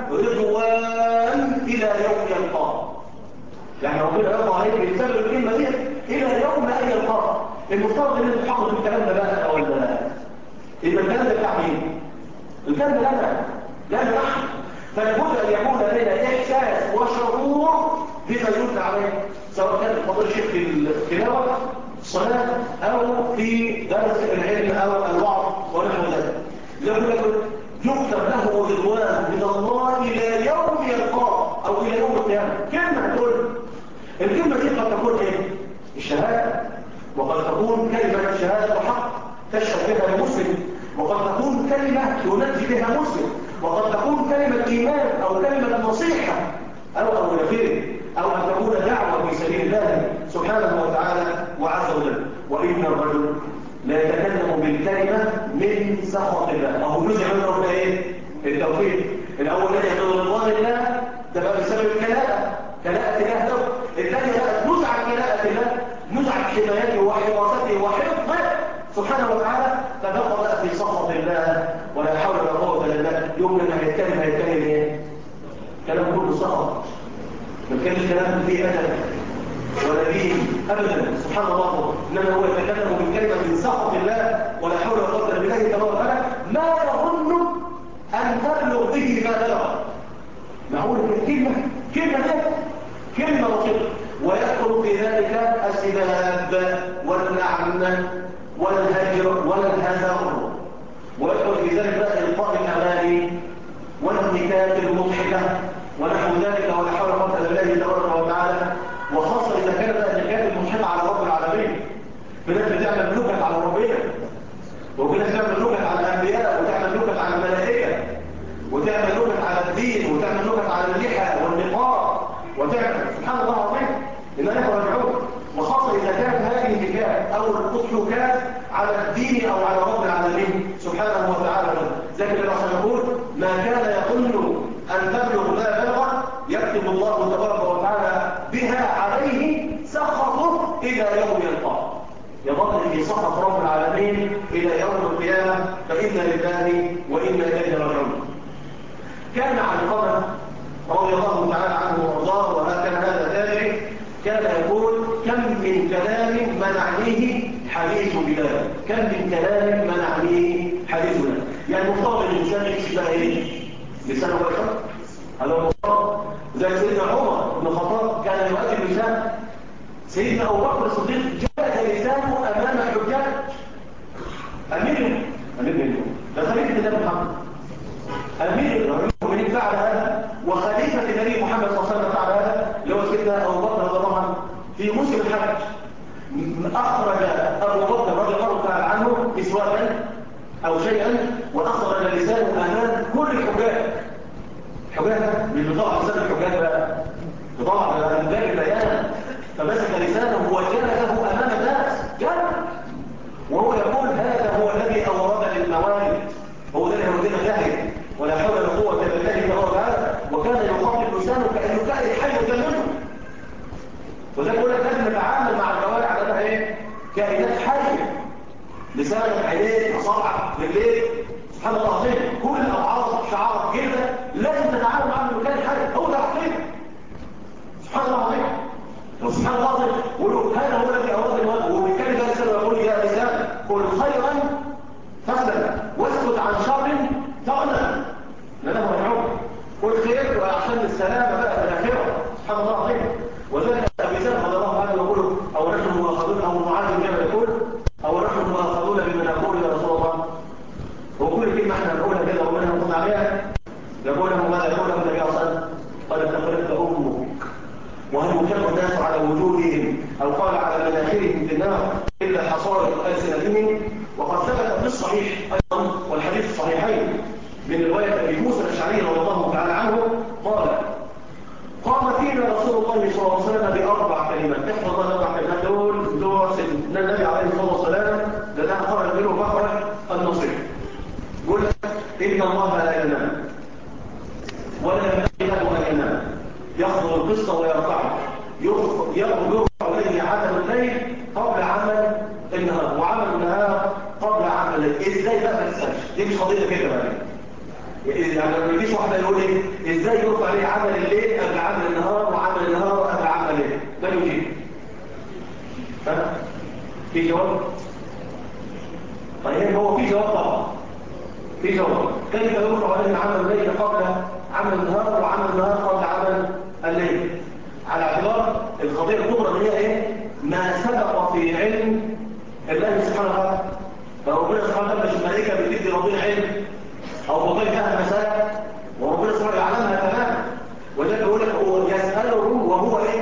رضوان إلى يوم يلقاه. يعني ربنا يرضى عليك بسبب الكلمة دي إلى يوم أن يلقاه. المفترض ان انت تحقق الكلام ده بقى ولا لا؟ يبقى الكلام ده بتاع مين؟ الكلام ده لا نحن. فلابد ان يكون لدينا احساس وشعور بما يدل عليه، سواء كان فضل الشيخ في التلاوه، الصلاه، او في درس العلم او الوعظ ونحو ذلك. يقول لك يكتب له رضوان من الله الى يوم يلقاه او الى يوم القيامه. كلمه تقول، الكلمه دي قد تكون ايه؟ الشهاده، وقد تكون كلمة شهادة حق تشهد بها المسلم، وقد تكون كلمة ينجي بها مسلم، وقد تكون كلمة إيمان أو كلمة نصيحة أو غيره، أو أن تكون دعوة في سبيل الله سبحانه وتعالى وعز وجل. وإن الرجل لا يتكلم بالكلمة من سخط الله، أو نزع منه إيه؟ التوفيق. الأول نزع من رضوان الله، ده بقى بسبب الكلاءة، كلاءة الله له. الثانية بقى نزع كلاءة الله، نزع حمايته وحراسته وحفظه سبحانه وتعالى، فدخل في سخط الله ولا حول ولا قوة الا بالله. يوم لما هيتكلم ايه؟ كلام كله سخط، ما كانش كلام فيه ادب ولا دين ابدا. سبحان الله، انما هو يتكلم بالكلمه من سخط الله ولا حول ولا قوة الا بالله تبارك وتعالى، ما يظن ان تبلغ به ما بلغ. معقول الكلمه دي كلمة بسيطة، ويدخل في ذلك السباب واللعن والهجر والهزر، ويدخل في ذلك بقى إلقاء الأغاني والنكات المضحكة ونحو ذلك، ولا حول ولا قوة إلا بالله تبارك وتعالى. وخاصة إذا كانت النكات المضحكة على رب العالمين، في ناس بتعمل نكت على ربنا، وفي ناس بتعمل نكت على الأنبياء، وتعمل نكت على الملائكة، وتعمل نكت على الدين، وتعمل نكت على اللحى والنقاب، وتعمل سبحان الله العظيم إننا نرجعون. وخاصة إذا كانت هذه النكات أو الأسلوكات على الدين أو على رب العالمين سبحانه وتعالى. ذلك الرسول يقول: ما كان يظن أن تبلغ ما بلغ يكتب الله تبارك وتعالى بها عليه سخطه إلى يوم يلقاه. يظل في سخط رب العالمين إلى يوم القيامة، فإنا لله وإنا إليه راجعون. كان علقمة رضي الله تعالى عنه وارضاه، وهكذا هذا تابعي، كان يقول: كم من كلام منعنيه حديث بلاد، كم من كلام منعنيه حديث بلاد. يعني مفترض الإنسان يكشف بقى إيه؟ لسانه بشر، هذا مفترض. زي سيدنا عمر بن الخطاب كان يؤدي اللسان. سيدنا أبو بكر الصديق جاء لسانه أمام الحجاج. أمير منهم، ده خليفة النبي محمد، أمير المؤمنين فعل هذا، وخليفة النبي محمد صلى الله عليه وسلم فعل هذا، اللي هو سيدنا أبو بكر رضي الله عنه. في موسم الحج أخرج أبو بكر رضي الله تعالى عنه مسواكا أو شيئا، وأخرج لسانه أمام كل الحجاج. حجاج مش بيطلع لسان الحجاج بقى، بيطلع من باب البيان، فمسك لسانه وجاله أمام الناس جاله، وهو يقول: هذا هو الذي أوردني الموارد، هو ده اللي يودينا داهية، ولا حول ولا قوة إلا بالله تبارك وتعالى. وكان يخاطب لسانه كأنه كائن حي قدام منه. وده يقول لك لازم نتعامل مع الجوارح على انها ايه؟ كائنات حيه. لسانك، عينيك، اصابعك، رجليك، سبحان الله العظيم، كل الاعراض، شعارك، جلدك، لازم تتعامل معه انه كائن حي. هو ده عقيده. سبحان الله العظيم. وسبحان الله العظيم، ويقول: هذا هو الذي اورد الوجه، وبالكلمه ده لسانه يقول: يا لسان قل خيرا فاسلم واسكت عن شر تغنى. لانه مدعوه قل خير وعشان السلامه بقى في الاخره. سبحان الله العظيم. وذلك أبي ذر رضي الله عنه يقول: أو نحن مؤاخذون، أو معاذ كما يقول: أو نحن مؤاخذون بما نقول يا رسول الله. وكل كلمة احنا نقولها كده ومنها نقول عليها، يقول له ماذا يقول له النبي صلى الله عليه وسلم؟ قد تقربت أمك. وهل يكب الناس على وجوههم أو قال على مناخرهم في النار إلا حصائد ألسنتهم. وقد ثبت في الصحيح أيضا، والحديث الصحيحين، من رواية أبي موسى الأشعري رضي الله تعالى عنه قال: قام فينا رسول الله صلى الله عليه وسلم بأربع كلمات. احفظ الأربع كلمات دول سيدنا النبي عليه الصلاة والسلام لأنها خرج منه مخرج النصيح. يقول: إن الله لا ينام ولا ينبغي له أن ينام، يخفض القسط ويرفعه، يرفع إليه عمل الليل قبل عمل النهار، وعمل النهار قبل عمل الليل. إزاي بقى ما تسألش؟ دي مش قضية كده بقى. يعني ما يجيش واحد يقول ايه ازاي يرفع عليه عمل الليل قبل عمل النهار وعمل النهار قبل عمل الليل؟ لا يجيب. في جواب؟ طيب هو في جواب طبعا، في جواب. كيف يرفع عليه عمل الليل قبل عمل النهار وعمل النهار قبل عمل الليل؟ على اعتبار القضيه الكبرى اللي هي ايه؟ ما سبق في علم الله سبحانه وتعالى. فربنا سبحانه وتعالى مش الملائكه بتدي ربنا علم أو بطيء فيها المسائل، وربنا سبحانه يعلمها تماما. وده بيقول لك هو يسأله وهو إيه؟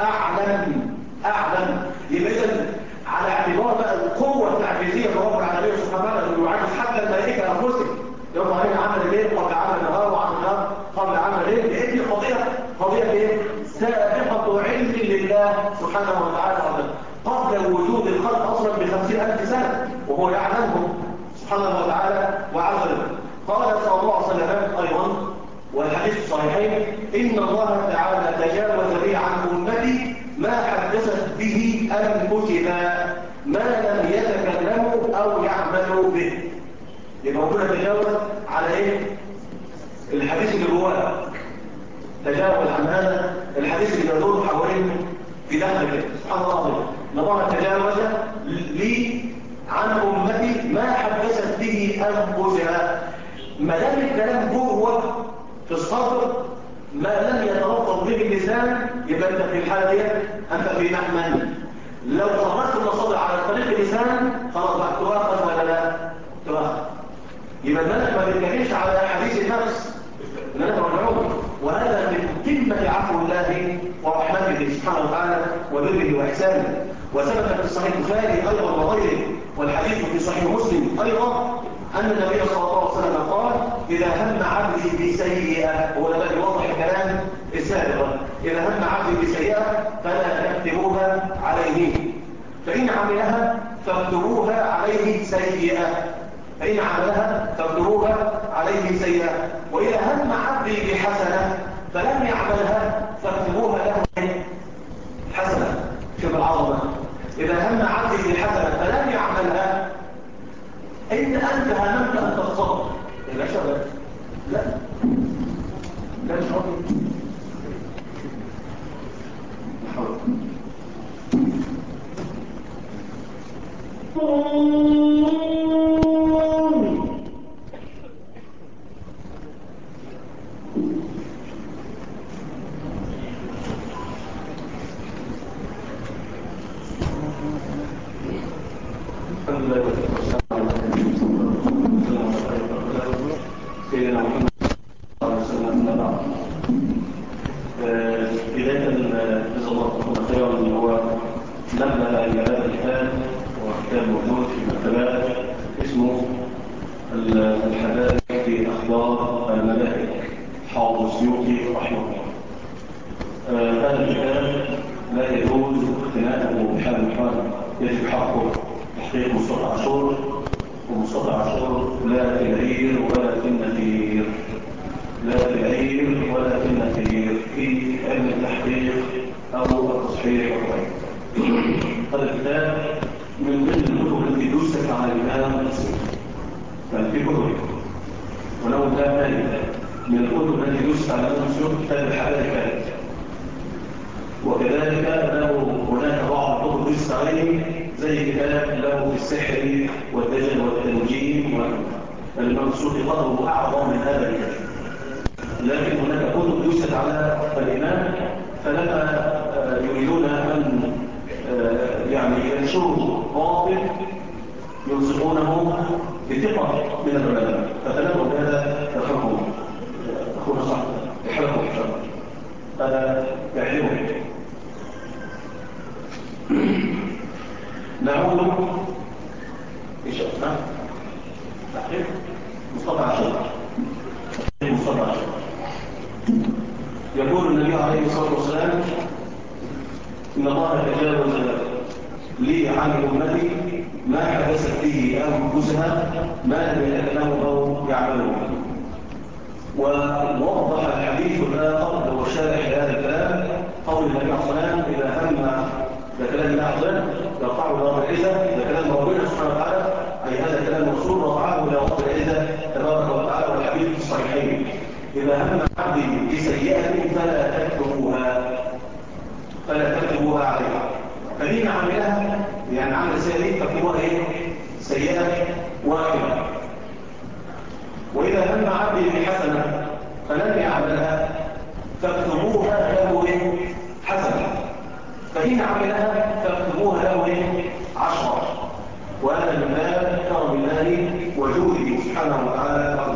أعلم. يبقى إذن على اعتبار بقى القوة التعجيزية لرب العالمين سبحانه وتعالى، إنه يعجز حتى الملائكة أنفسهم يرفع علينا عمل الليل قبل عمل النهار وعمل النهار قبل عمل الليل، لأن قضية إيه؟ سابقة علم لله سبحانه وتعالى قبل وجود الخلق أصلا ب50,000 سنة، وهو يعلمهم سبحانه وتعالى وعزله. قال صلى الله عليه وسلم أيضا، والحديث الصحيحين: إن الله تعالى تجاوز لي عن أمتي ما حدثت به أنفسها ما لم يتكلموا أو يعملوا به. يبقى ربنا تجاوز على إيه؟ الحديث اللي جواه، تجاوز عن هذا الحديث اللي يدور حوالين في داخل كده. سبحان الله، الله تجاوز لي عن أمتي ما حدثت به أنفسها. ما دام الكلام جوه في الصدر ما لم يتلفظ به اللسان يبقى أنت في الحالة دي أنت في محمل. لو خرجت المصادر على طريق اللسان خلاص بقى تؤاخذ ولا لا؟ تؤاخذ. يبقى الملك ما بيتكلمش على حديث النفس، الملك مرجعون، وهذا من قمة عفو الله ورحمته سبحانه وتعالى وبره وإحسانه. وثبت في صحيح البخاري أيضا وغيره، والحديث في صحيح مسلم أيضا، أن النبي صلى الله عليه وسلم قال: إذا هم عبدي بسيئة، هو الذي يوضح الكلام السابق، إذا هم عبدي بسيئة فلا تكتبوها عليه، فإن عملها فاكتبوها عليه سيئة، فإن عملها فاكتبوها عليه سيئة، وإذا هم عبدي بحسنة فلم يعملها فاكتبوها له حسنة. شوف العظمة، إذا هم عبدي بحسنة فلم يعملها، إن أنت هممت أن تصدق لا شباب، لا لا مش راضي يقول النبي عليه الصلاة والسلام: إن الله تجاوز لي عن أمتي ما حدثت به أنفسها ما لم يتكلموا أو يعملوا. ووضح الحديث الآخر هو شارح هذا الكلام قول النبي عليه الصلاة والسلام: إذا هم، ده كلام الله عز وجل، يرفعه إلى رب العزة، ده كلام ربنا سبحانه وتعالى، أي هذا كلام الرسول رفعه إلى رب العزة تبارك وتعالى، والحديث في الصحيحين: إذا هم عبدي بسيئة فلا تكتبوها عليها، فإن عملها يعني عمل سيئة فاكتبوها سيئة واحدة. وإذا هم عبدي بحسنة فلم يعملها فاكتبوها له حسنة، فإن عملها فاكتبوها له 10. وهذا من باب كرم الله وجوده سبحانه وتعالى.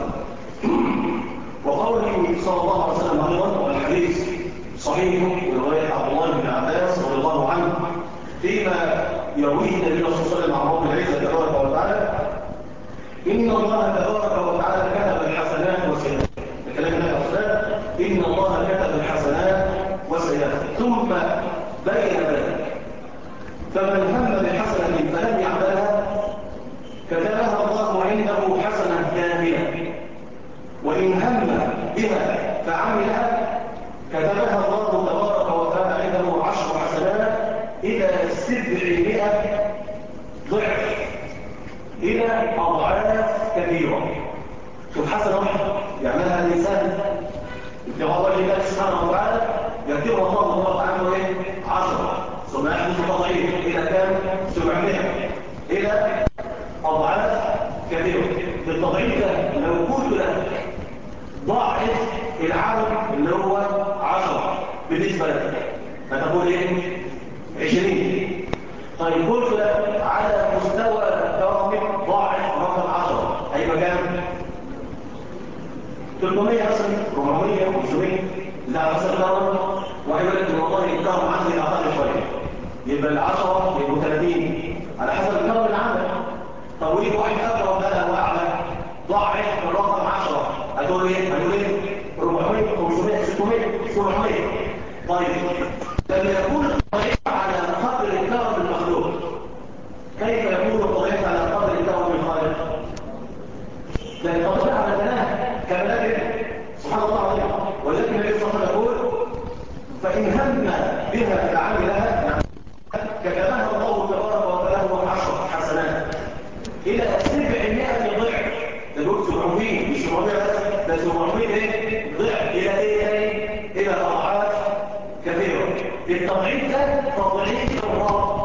وقوله صلى الله عليه وسلم أيضا، والحديث صحيح من رواية عبد الله بن عباس رضي الله عنه فيما يرويه النبي صلى الله عليه وسلم عن رب العزة تبارك وتعالى: إن الله تبارك وتعالى كتب الحسنات والسيئات. الكلام النبي عليه الصلاة: إن الله كتب الحسنات والسيئات، ثم بين ذلك: فمن هم بحسنة فلم يعملها كتبها الله عنده حسنة كاملة، وإن هم بها فعملها كتبها الله تبارك وتعالى عنده 10 حسنات إلى 700 ضعف، إلى أضعاف كثيرة. شوف، حسنة واحدة يعملها الإنسان ابتغاء وجه الله سبحانه وتعالى يكتبها الله تبارك عنه 10، ثم يحدث تضعيف إلى كام؟ 700، إلى أضعاف كثيرة. بالتضعيف ده لو قلت لك ضاعف العمل اللي هو 10 بالنسبة لك، فتقول ايه؟ 20. طيب قلت على مستوى كرامك ضاعف رقم 10 هيبقى كام؟ 300 مثلا 400 500 ده على حسب كرامك. وهيقول لك والله الكرم عندي اقل شويه يبقى ال10 يبقوا 30 على حسب الكرم العمل. طب ويجي واحد اكرم بقى واعلى ضاعف الرقم 10 هتقول ايه؟ هتقول ايه؟ 400 500 600 700. طيب لما يكون الطريق على قدر الكرم المخلوق كيف يكون الطريق على قدر الكرم الخالق؟ لأن الطريق على ثلاث كملك سبحان الله العظيم. ولكن النبي صلى الله عليه وسلم يقول فإن هم بها فعملها يعني كتبها الله تبارك وتعالى 10 حسنات إلى 700 ضعف. ده دول 700 مش 700 بس، ده 700 ايه؟ ضعف إلى ايه؟ إلى أضعاف كثيرة. التضعيف ده تضعيف الرب.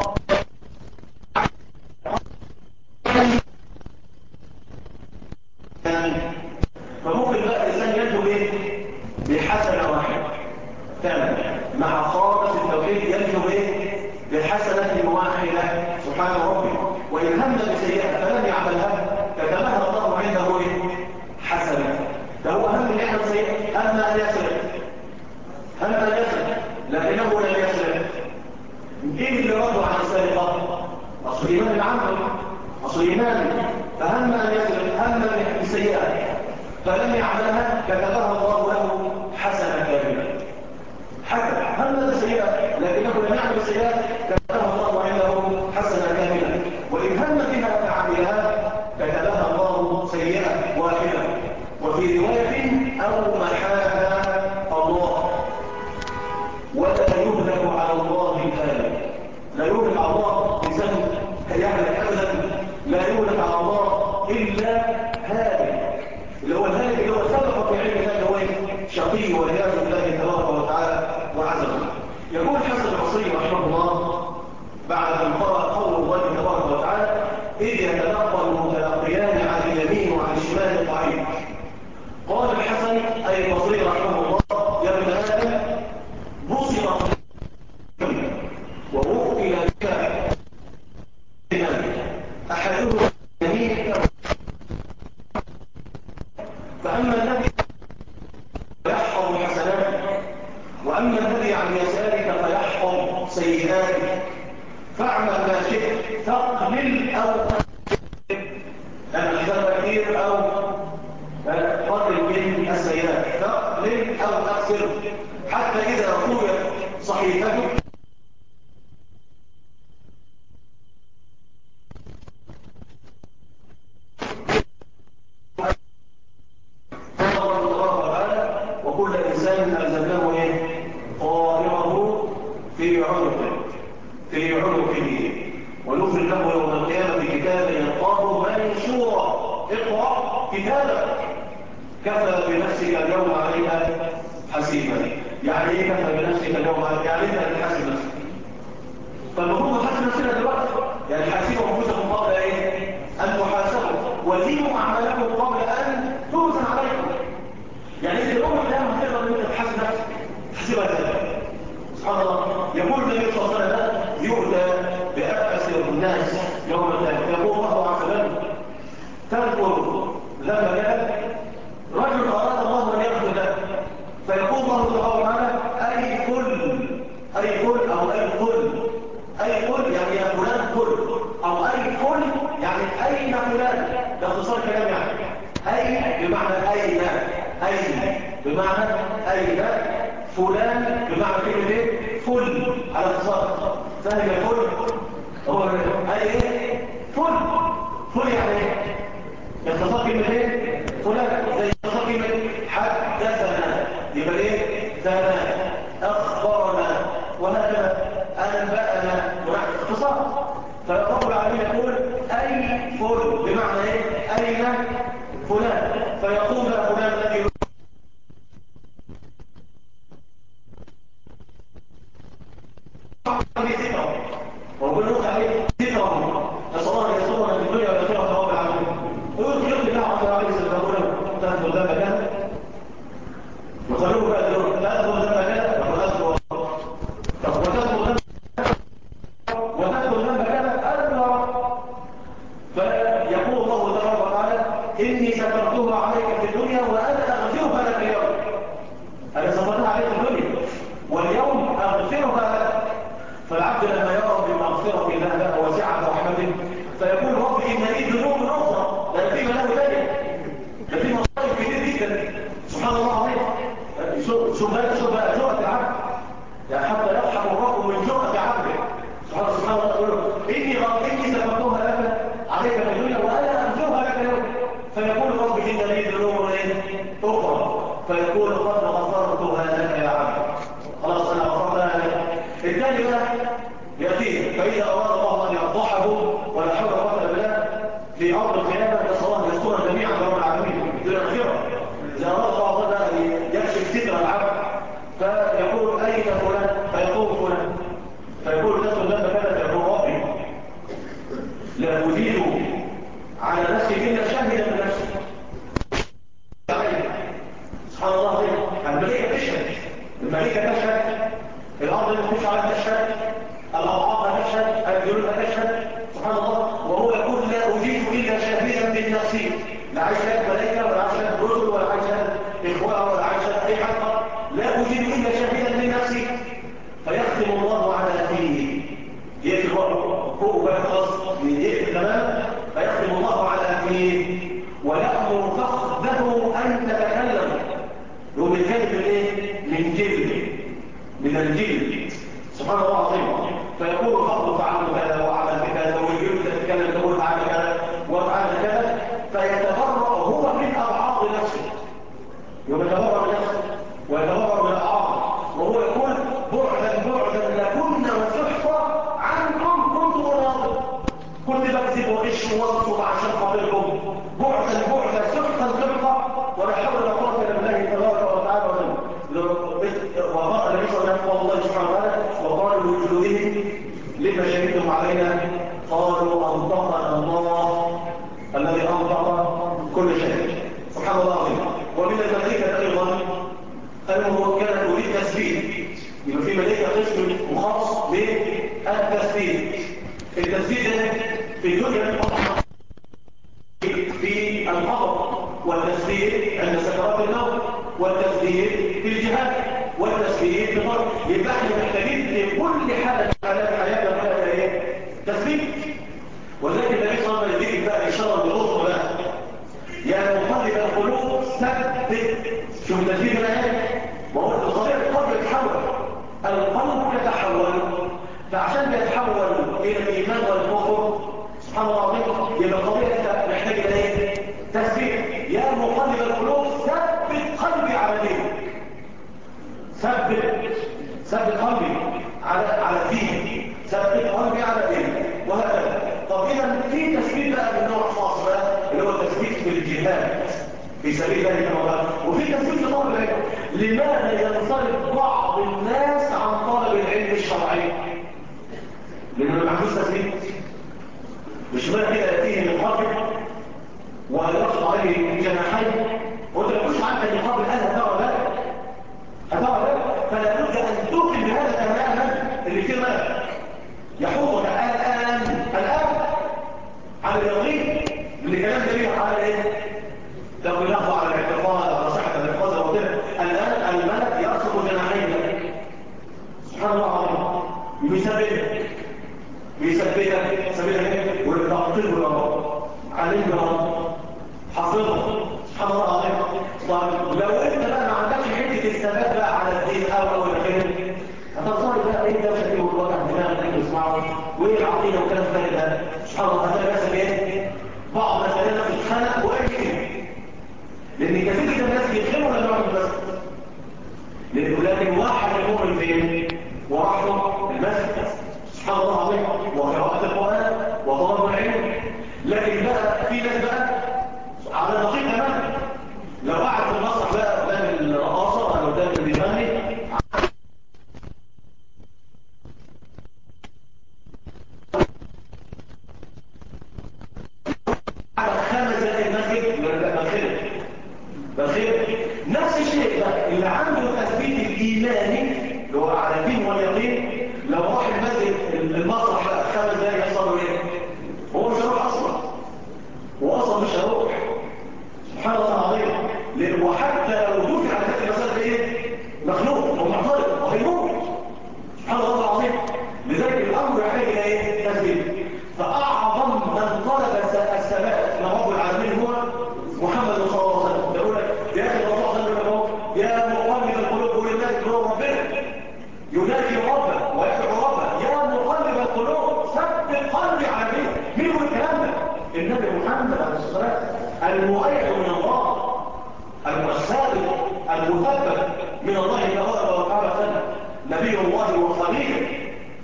فممكن بقى الإنسان ينجو ايه؟ بحسنة واحدة فعلا مع خالص التوحيد ينجو ايه؟ بحسنة واحدة سبحان ربي. وإن هم بسيئة فلم يعملها كتبها الله عنده ايه؟ حسنة. ده هو هم ان يعمل سيئة، هم أن يسرق، هم أن يسرق لكنه لم يسرق. ايه اللي رده عن السرقة؟ أصل إيمان العمل، أصل إيمان. فهم أن يسرق هم بسيئة فلم يعملها كتبها الله له حسنة كاملة. حسنة هم بسيئة لكنه لم يعمل سيئة كتبها الله عنده حسنة كاملة. وإن هم بها فعملها كتبها الله سيئة واحدة. وفي رواية أو محاها الله. ولا يهلك على الله الهالك. لا يهلك على الله إنسان يعمل أبدا، لا يهلك على الله إلا هالك. اللي هو الهالك اللي هو سبق في علم الله اللي هو شقي والعياذ بالله تبارك وتعالى وعز وجل. يقول الحسن البصري رحمه الله بعد أن قرأ قول الله تبارك وتعالى إذ يتلقى المتلقيان عن اليمين وعن الشمال قعيد. قال الحسن أي البصري رحمه الله يا ابن آدم بصر ووكل بك أحدهم يمينك فأما الذي يحفظ حسناتك وأما الذي عن يسارك فيحفظ سيئاتك فاعمل ما شئت تقلل أو أنا حساب كثير أو قلل من السيئات تقلل أو تكسر حتى إذا قويت صحيفتك وكل إنسان ألزمناه إيه؟ طائره في عنقه ونخرج له يوم القيامة كتابا يلقاه منشورا اقرأ كتابك كفى بنفسك اليوم عليها حسيبا. يعني ايه كفى بنفسك اليوم عليها؟ يعني انت تحاسب نفسك. فالمفروض نحاسب نفسنا دلوقتي، يعني حاسبوا انفسكم قبل ايه؟ ان تحاسبوا وزنوا اعمالكم قبل ان توزن عليكم. يعني انت يوم القيامه هتقدر ان انت تحاسب نفسك تحاسبها ازاي؟ سبحان الله. يقول النبي صلى الله عليه وسلم يؤتى بأبأس الناس يوم القيامه يقول الله عز وجل تذكر ذنبك رجل أراد الله أن يغفر له فيقول الله تبارك وتعالى أي كل يعني يا فلان كل أو أي كل يعني أين فلان. ده اختصار كلام يعني أي بمعنى أين بمعنى أين فلان بمعنى كلمة ايه؟ فل على اختصار سهل الفل هو أي فل يعني ايه؟ يختصر كلمة ايه؟ فلان زي يختصر كلمة حدثنا يبقى ايه؟ ثنا أخبرنا وهكذا أنبأنا اختصار. فرب العالمين يقول أي فل بمعنى ايه؟ أين فلان فيقول فلان الذي ويقول له عليه ذكره نسأل الله أن يسرنا في الدنيا والآخرة رب العالمين. ويدخل الله عز وجل سبحانه تأخذ ذنب كذا وخلوه بقى لا تأخذ ذنب كذا ولا تأخذ كده يأتيه، فإذا أراد الله أن يفضحه ولا حول ولا قوة إلا بالله في أرض القيامة نسأل الله أن يسترنا جميعا رب العالمين في الآخرة. إذا أراد الله أن يكشف ستر العبد فيقول أين فلان؟ فيقول فلان، فيقول نفس الذنب كذا، فيقول ربي لا أجيد على نفسي إلا شاهدا من نفسي. سبحان الله، الملائكة تشهد، الملائكة تشهد، الأرض اللي تخش عليها تشهد، الأضعاف تشهد، الجنود تشهد، سبحان الله. وهو يقول لا أجيد إلا شاهدا من نفسي، لا عايز شهادة ملائكة ولا عايز شهادة رسل ولا عايز شهادة إخوة ولا عايز شهادة أي حد، لا أجيد إلا شاهدا من نفسي. فيختم الله على فيه، يقفل فوق بقى خلاص يقفل تماما، فيختم الله على فيه ويأمر فخذه أن تتكلم. يقوم الكلمة من إيه؟ من جلد، من الجلد، سبحان الله العظيم. فيقول الفخذ فعلت كذا وعملت كذا، والجلد تتكلم تقول فعل كذا وفعل كذا، فيتبرأ هو من أبعاض نفسه، يتبرأ من نفسه ويتبرأ من أبعاضه، وهو يقول بعدا بعدا لكن وسحقا عنكم كنت أراضي، كنت بكذب وغش وانصب عشان خاطركم، بعدا بعدا سحقا سحقا، ولا حول ولا قوة إلا بالله تبارك وتعالى. وقال النبي صلى الله عليه وسلم الله سبحانه وتعالى وقالوا لجلودهم لما شهدتم علينا؟ قالوا أنطقنا الله الذي أنطق كل شيء، سبحان الله العظيم. ومن الملائكة أيضا الموكلة للتثبيت، يبقى في ملائكة قسم مخصص بالتثبيت. التثبيت ده في الدنيا في القبر، والتثبيت عند سكرات الموت، والتثبيت في الجهاد، والتثبيت في الضرب. يبقى احنا محتاجين لكل حاله من حالات حياتنا ولا ايه؟ تثبيت. ولذلك النبي صلى الله عليه وسلم يديك بقى اشاره بالعذر بقى، يا مقلب القلوب ثبت. شوف التثبيت بقى ايه؟ ما هو القضيه القلب يتحول، القلب يتحول، فعشان يتحول الى الايمان والكفر سبحان الله العظيم، يبقى القضيه محتاجه الى ايه؟ تثبيت. يا مقلب القلوب ثبت قلبي على دينك، ثبت قلبي على دينك، ثبت قلبي على دينك، وهكذا. طب اذا في تثبيت بقى من نوع خاص بقى اللي هو التثبيت في الجهاد في سبيل الله تعالى، وفي تثبيت في طلب العلم. لماذا ينصرف بعض الناس عن طلب العلم الشرعي؟ لانه ما عندوش تثبيت. مش معنى كده ياتيه من قبل ويرفع عليه جناحين وانت ما تكونش عارف ان قبل هذا هتعرف ده، فلا بد ان توقن بهذا تماما اللي فيه ملك يحوطك الان على اليقين اللي كلام دليل على ايه؟ لو يخضع على الاعتقاد على صحه الاعتقاد وكده. الان الملك يرسم جناحين لك، سبحان الله العظيم، يثبتك ثبتك والتعطيل والامر عليك بالامر حافظه، سبحان الله العظيم. طيب لو انت بقى ما عندكش حته الثبات بقى على الدين او الخير، هتنصرف بقى ايه ده شكله والوضع دماغك اللي تسمعه وايه العقيده والكلام ده، سبحان الله. هتلاقي نفسك ايه؟ بعض مسائل نفسك تتخانق وايه، لان كثير من الناس بيتخانقوا لما يقعدوا بس، لكن واحد المؤمن فين؟ ورحمه المسجد، سبحان الله العظيم، وقراءة القرآن وطلب العلم. لكن بقى في ناس بقى على نقيض تماما، لو قعد في المسرح بقى قدام الرقاصة ولا قدام اللي بيغني على 5 دقائق المسجد بخير. نفس الشيء بقى اللي عنده التثبيت الإيماني اللي هو على الدين واليقين، لو راح المسجد المسرح بقى 5 دقائق يحصل له ايه؟ هو مش هيروح اصلا، هو اصلا مش هيروح، سبحان الله العظيم. وحتى لو دفع على هذه المسألة ايه؟ مخلوق ومعترض وهيموت، سبحان الله العظيم. لذلك الامر يحتاج الى ايه؟ تثبيت. فاعظم من طلب الثبات من رب العالمين هو محمد صلى الله عليه وسلم. يقول لك يا اخي الله صلى الله عليه وسلم يا مقلب القلوب ولله اللي هو ربنا ينادي ربه ويدعو ربه يا مقلب القلوب ثبت قلبي على دينك. مين هو الكلام ده؟ النبي محمد عليه الصلاه والسلام المؤيد من الله، الثابت المثبت من الله تبارك وتعالى، نبي الله وخليله،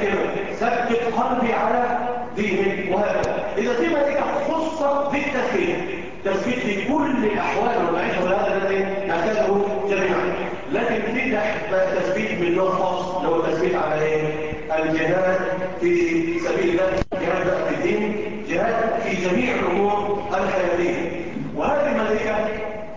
ثبت قلبي على دينك. وهكذا إذا في ملائكة خصت بالتثبيت في كل الأحوال والمعيشة، وهذا الذي نحتاجه جميعا. لكن في تثبيت من نوع خاص، لو التثبيت على الجهاد في سبيل الله، جهاد في الدين، جهاد في جميع الأمور الحياتية. وهذه الملائكة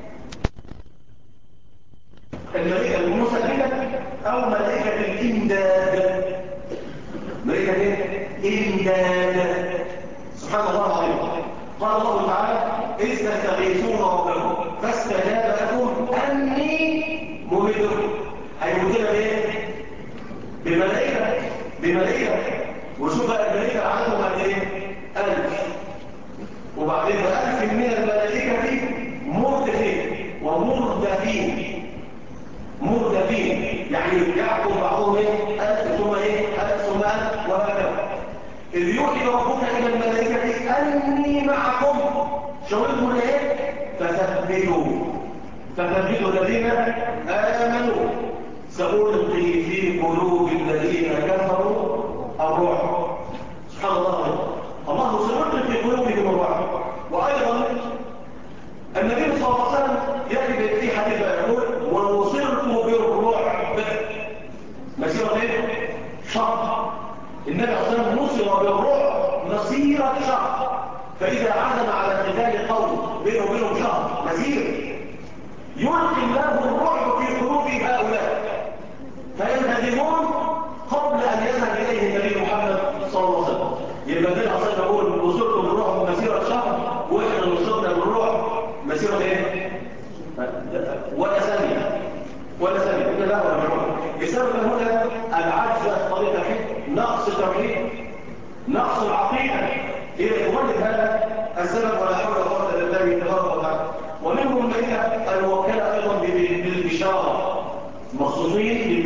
المساعدة أو ملائكة الإمداد. ملائكة الإمداد سبحان الله العظيم. قال الله تعالى: إذ تستغيثون ربكم فاستجاب لكم أني ممدكم. هيمدنا بملائكة. وشوف بقى الملائكة عندهم قد ايه؟ 1000. وبعدين 1000 من الملائكة دي مردفين مردفين، يعني يحكم بعضهم 1000 ثم 1000 ثم 1000 وهكذا. إذ يوحي ربك إلى الملائكة أني معكم. شغلهم فثبتوا الذين آمنوا سألقي في قلوب الذين كفروا الرعب. سبحان الله سيلقي في قلوبهم الرعب. وأيضا النبي صلى الله عليه وسلم يأتي في حديث يقول: ونصرت بالرعب مسيرة شهر. النبي صلى الله عليه وسلم نصر بالرعب مسيرة شهر. فإذا عزم على قتال قوم بينه وبينهم شهر مسير، يلقي الله الرعب في قلوب هؤلاء فينهزمون قبل أن يذهب إليه النبي محمد صلى الله عليه وسلم. يبقى النبي صلى الله عليه وسلم يقول: نصرت بالرعب مسيرة شهر، وإحنا نصرنا بالرعب مسيرة ولا ثانية إلا لا ولا معروف. بسبب هنا العجز الطريقة فيه، نقص التوحيد، نقص العقيدة، هي تولد هذا السبب. ولا حول ولا قوة إلا بالله تبارك وتعالى. ومنهم الملائكة الموكلة أيضا بالبشارة، مخصوصين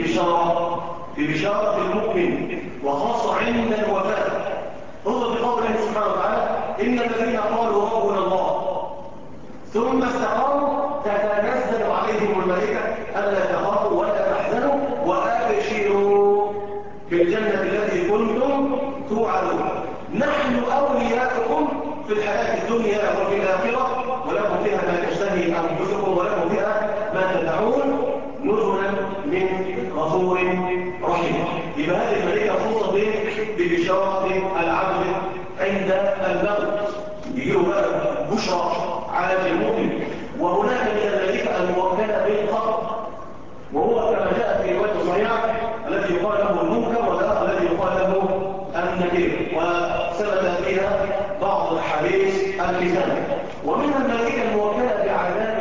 ببشارة المؤمن، وخاصة عند الوفاة. هو بقوله سبحانه وتعالى: إن الذين قالوا ربنا الله ثم استقاموا تتنزل عليهم الملائكة ألا تخافوا ولا تحزنوا وأبشروا بالجنة التي كنتم توعدون نحن أولياؤكم في الحياة الدنيا وفي الآخرة ولكم فيها ما تشتهي أنفسكم ولكم فيها ما تدعون نزلا من غفور رحيم. يبقى هذه الملائكة خصوصا ببشارة العبد عند الموت، يجيله بقى بشرى على المؤمن. وهناك من الملائكة الموكلة بالقبر، وهو كما جاء في رواية صحيحة التي يقال له المنكر والآخر الذي يقال له النكير، وثبت فيها بعض الحديث الكتاب. ومنها الملائكة الموكلة بعذاب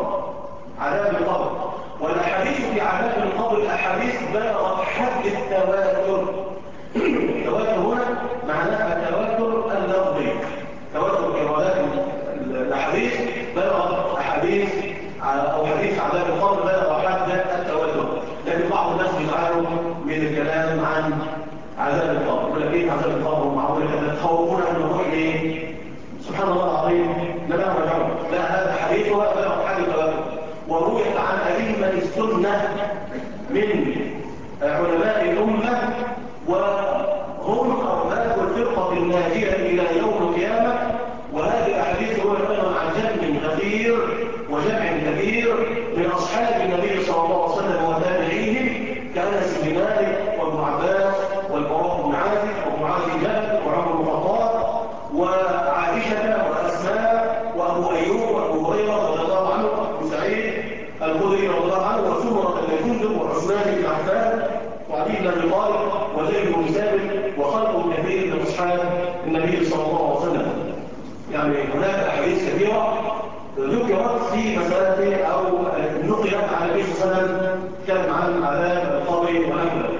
القبر، والأحاديث في عذاب القبر أحاديث بلغت حد التواتر. التواتر هنا معناها التواتر اللفظي، تواتر كرامات الأحاديث بلغت أحاديث أو حديث عذاب القبر بلغ حد التواتر. لكن بعض الناس بيزعلوا من الكلام عن عذاب القبر، يقول لك ايه عذاب القبر ومعقول كده تخوفون ان نروح ليه؟ سبحان الله العظيم. لا رجعوا، لا هذا حديثها بلغ حد التواتر. ورويت عن أئمة السنة من علماء الأمة وهم أرباب الفرقة الناجية إلى يوم القيامة. وهذه الأحاديث هو أيضا عن جمع غفير وجمع كبير من أصحاب النبي صلى الله عليه وسلم وتابعيهم كأنس بن مالك وابن عباس والبراء بن عازب ومعاذ بن جبل وعمر بن الخطاب وعائشة وأسماء وأبو أيوب وأبو هريرة رضي الله عنه وأبو سعيد الخدري رضي الله عنه وسمرة بن جندب وعثمان بن عفان وعلي بن أبي طالب وزيد بن ثابت وخلق كثير من أصحاب النبي صلى الله عليه وسلم. يعني هناك أحاديث كثيرة ذكرت في مسألة أو نقلت عن النبي صلى الله عليه وسلم كان عن عذاب القبر ونحوه.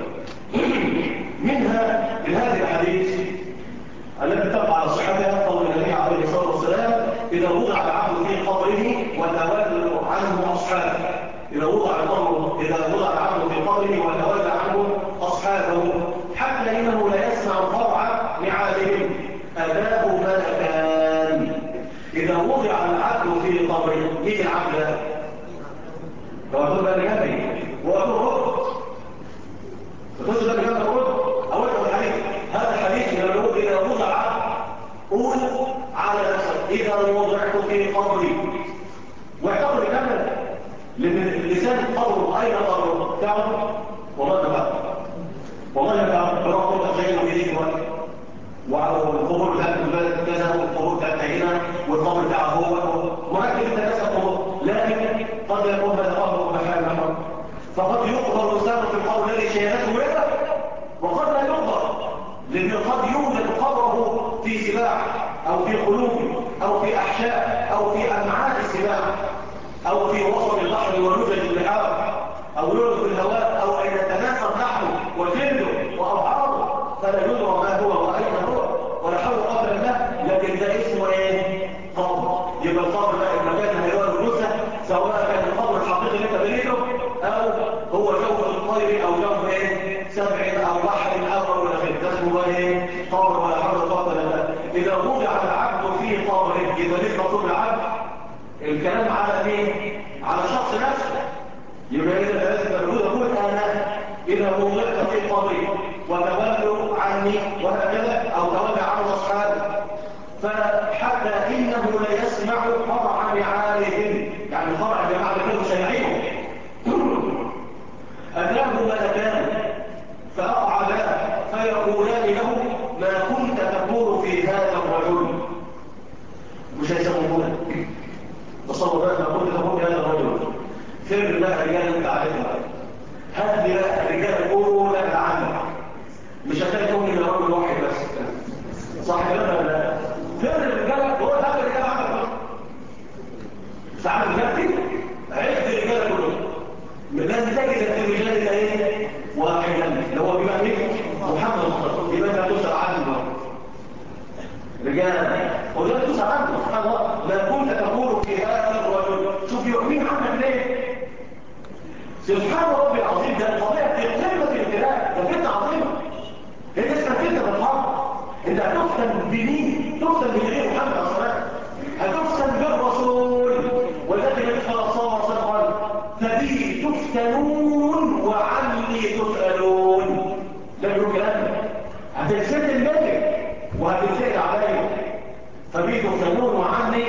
منها من هذه الأحاديث التي تبع على صحتها قول النبي عليه الصلاة والسلام: إذا وضع العبد في قبره وتولى عنه أصحابه. إذا وضع العبد في قبره وتولى عنه أصحابه حتى إنه لا يسمع فرع نعالهم أتاه ملكان. إذا وضع العبد في قبره مين العبد؟ وأقول بقى لجنبي وأقول رد فتوجد بقى لجنب الرد أو أدعو قول على نفسك إذا وضعت في قبري، واعتقد كامل، لأن اللسان قبره أين قبره؟ تعرف؟ والله ما تعرف، والله ما تعرف، برغم أنت شايله بإيديك دلوقتي، وعلى القبور بتاعت البلد كذا، والقبور بتاعت هنا، والقبر بتاعه هو مركب أنت ناس القبور، لكن قد يكون هذا قبره محل محرم، فقد يقبر لسانه في القبر الذي شيئته له، وقد لا يقبر، لأن قد يوجد قبره في سباع أو في قلوب أو في أحشاء أو في أمعاء السباع أو في وسط البحر ولوجد البحار أو يولد في الهواء أو أن يتناثر نحوه وجلده وأبعاضه، فلا يدرى ما هو وأين هو ولا حول قبل الله، لكن ده اسمه إيه؟ قبر. يبقى القبر ده المكان اللي هو الجثة، سواء كان القبر الحقيقي اللي انت بنيته أو هو جوف الطير أو جوف إيه؟ سبع أو بحر أو ولا غير، ده اسمه إيه؟ قبر ولا حول قبل الله. إذا وضع العبد في قبره يبقى ليه مطلوب العبد؟ الكلام على مين؟ على شخص نفسه. يبقى إذا لازم أقول أنا إذا وضعت في قبري وتولوا عني وهكذا أو تولى عن أصحابي، فحتى إنه لا يسمع فرع نعالهم، يعني فرع جماعة كانوا شيعيهم أتاه ملكان فأقعدا فيقولان له ما كنت تقول في هذا الرجل، مش هيسمونه تصور بقى ما كنت تقول في هذا الرجل، فر بقى رجال انت عارفها، هات لي بقى الرجال كلها اللي عندك، مش هتلاقي من رجل واحد بس، صح كده ولا لا؟ فر الرجال هو هات الرجال عندك ساعات الرجال عرفت الرجال كلهم، لازم تجد الرجال ده ايه؟ واحدا اللي هو بيبقى مين؟ محمد صلى، يبقى انت هتسال عنه رجال وده تسال عنه سبحان الله، ما كنت تقول في هذا الرجل، شوف يؤمن عنك ليه؟ سبحان ربي العظيم، ده القضيه في قمه الابتلاء، ده فتنه عظيمه، هي لسه فتنه بالحق، انت هتفتن بمين؟ تفتن بغير محمد صلى الله عليه وسلم، هتفتن بالرسول والذي يدفع صار صدقا فبه تفتنون وعني تسالون، ده بيقول كلام هتتفتن الملك وهتتفتن عليه، فبه تفتنون وعني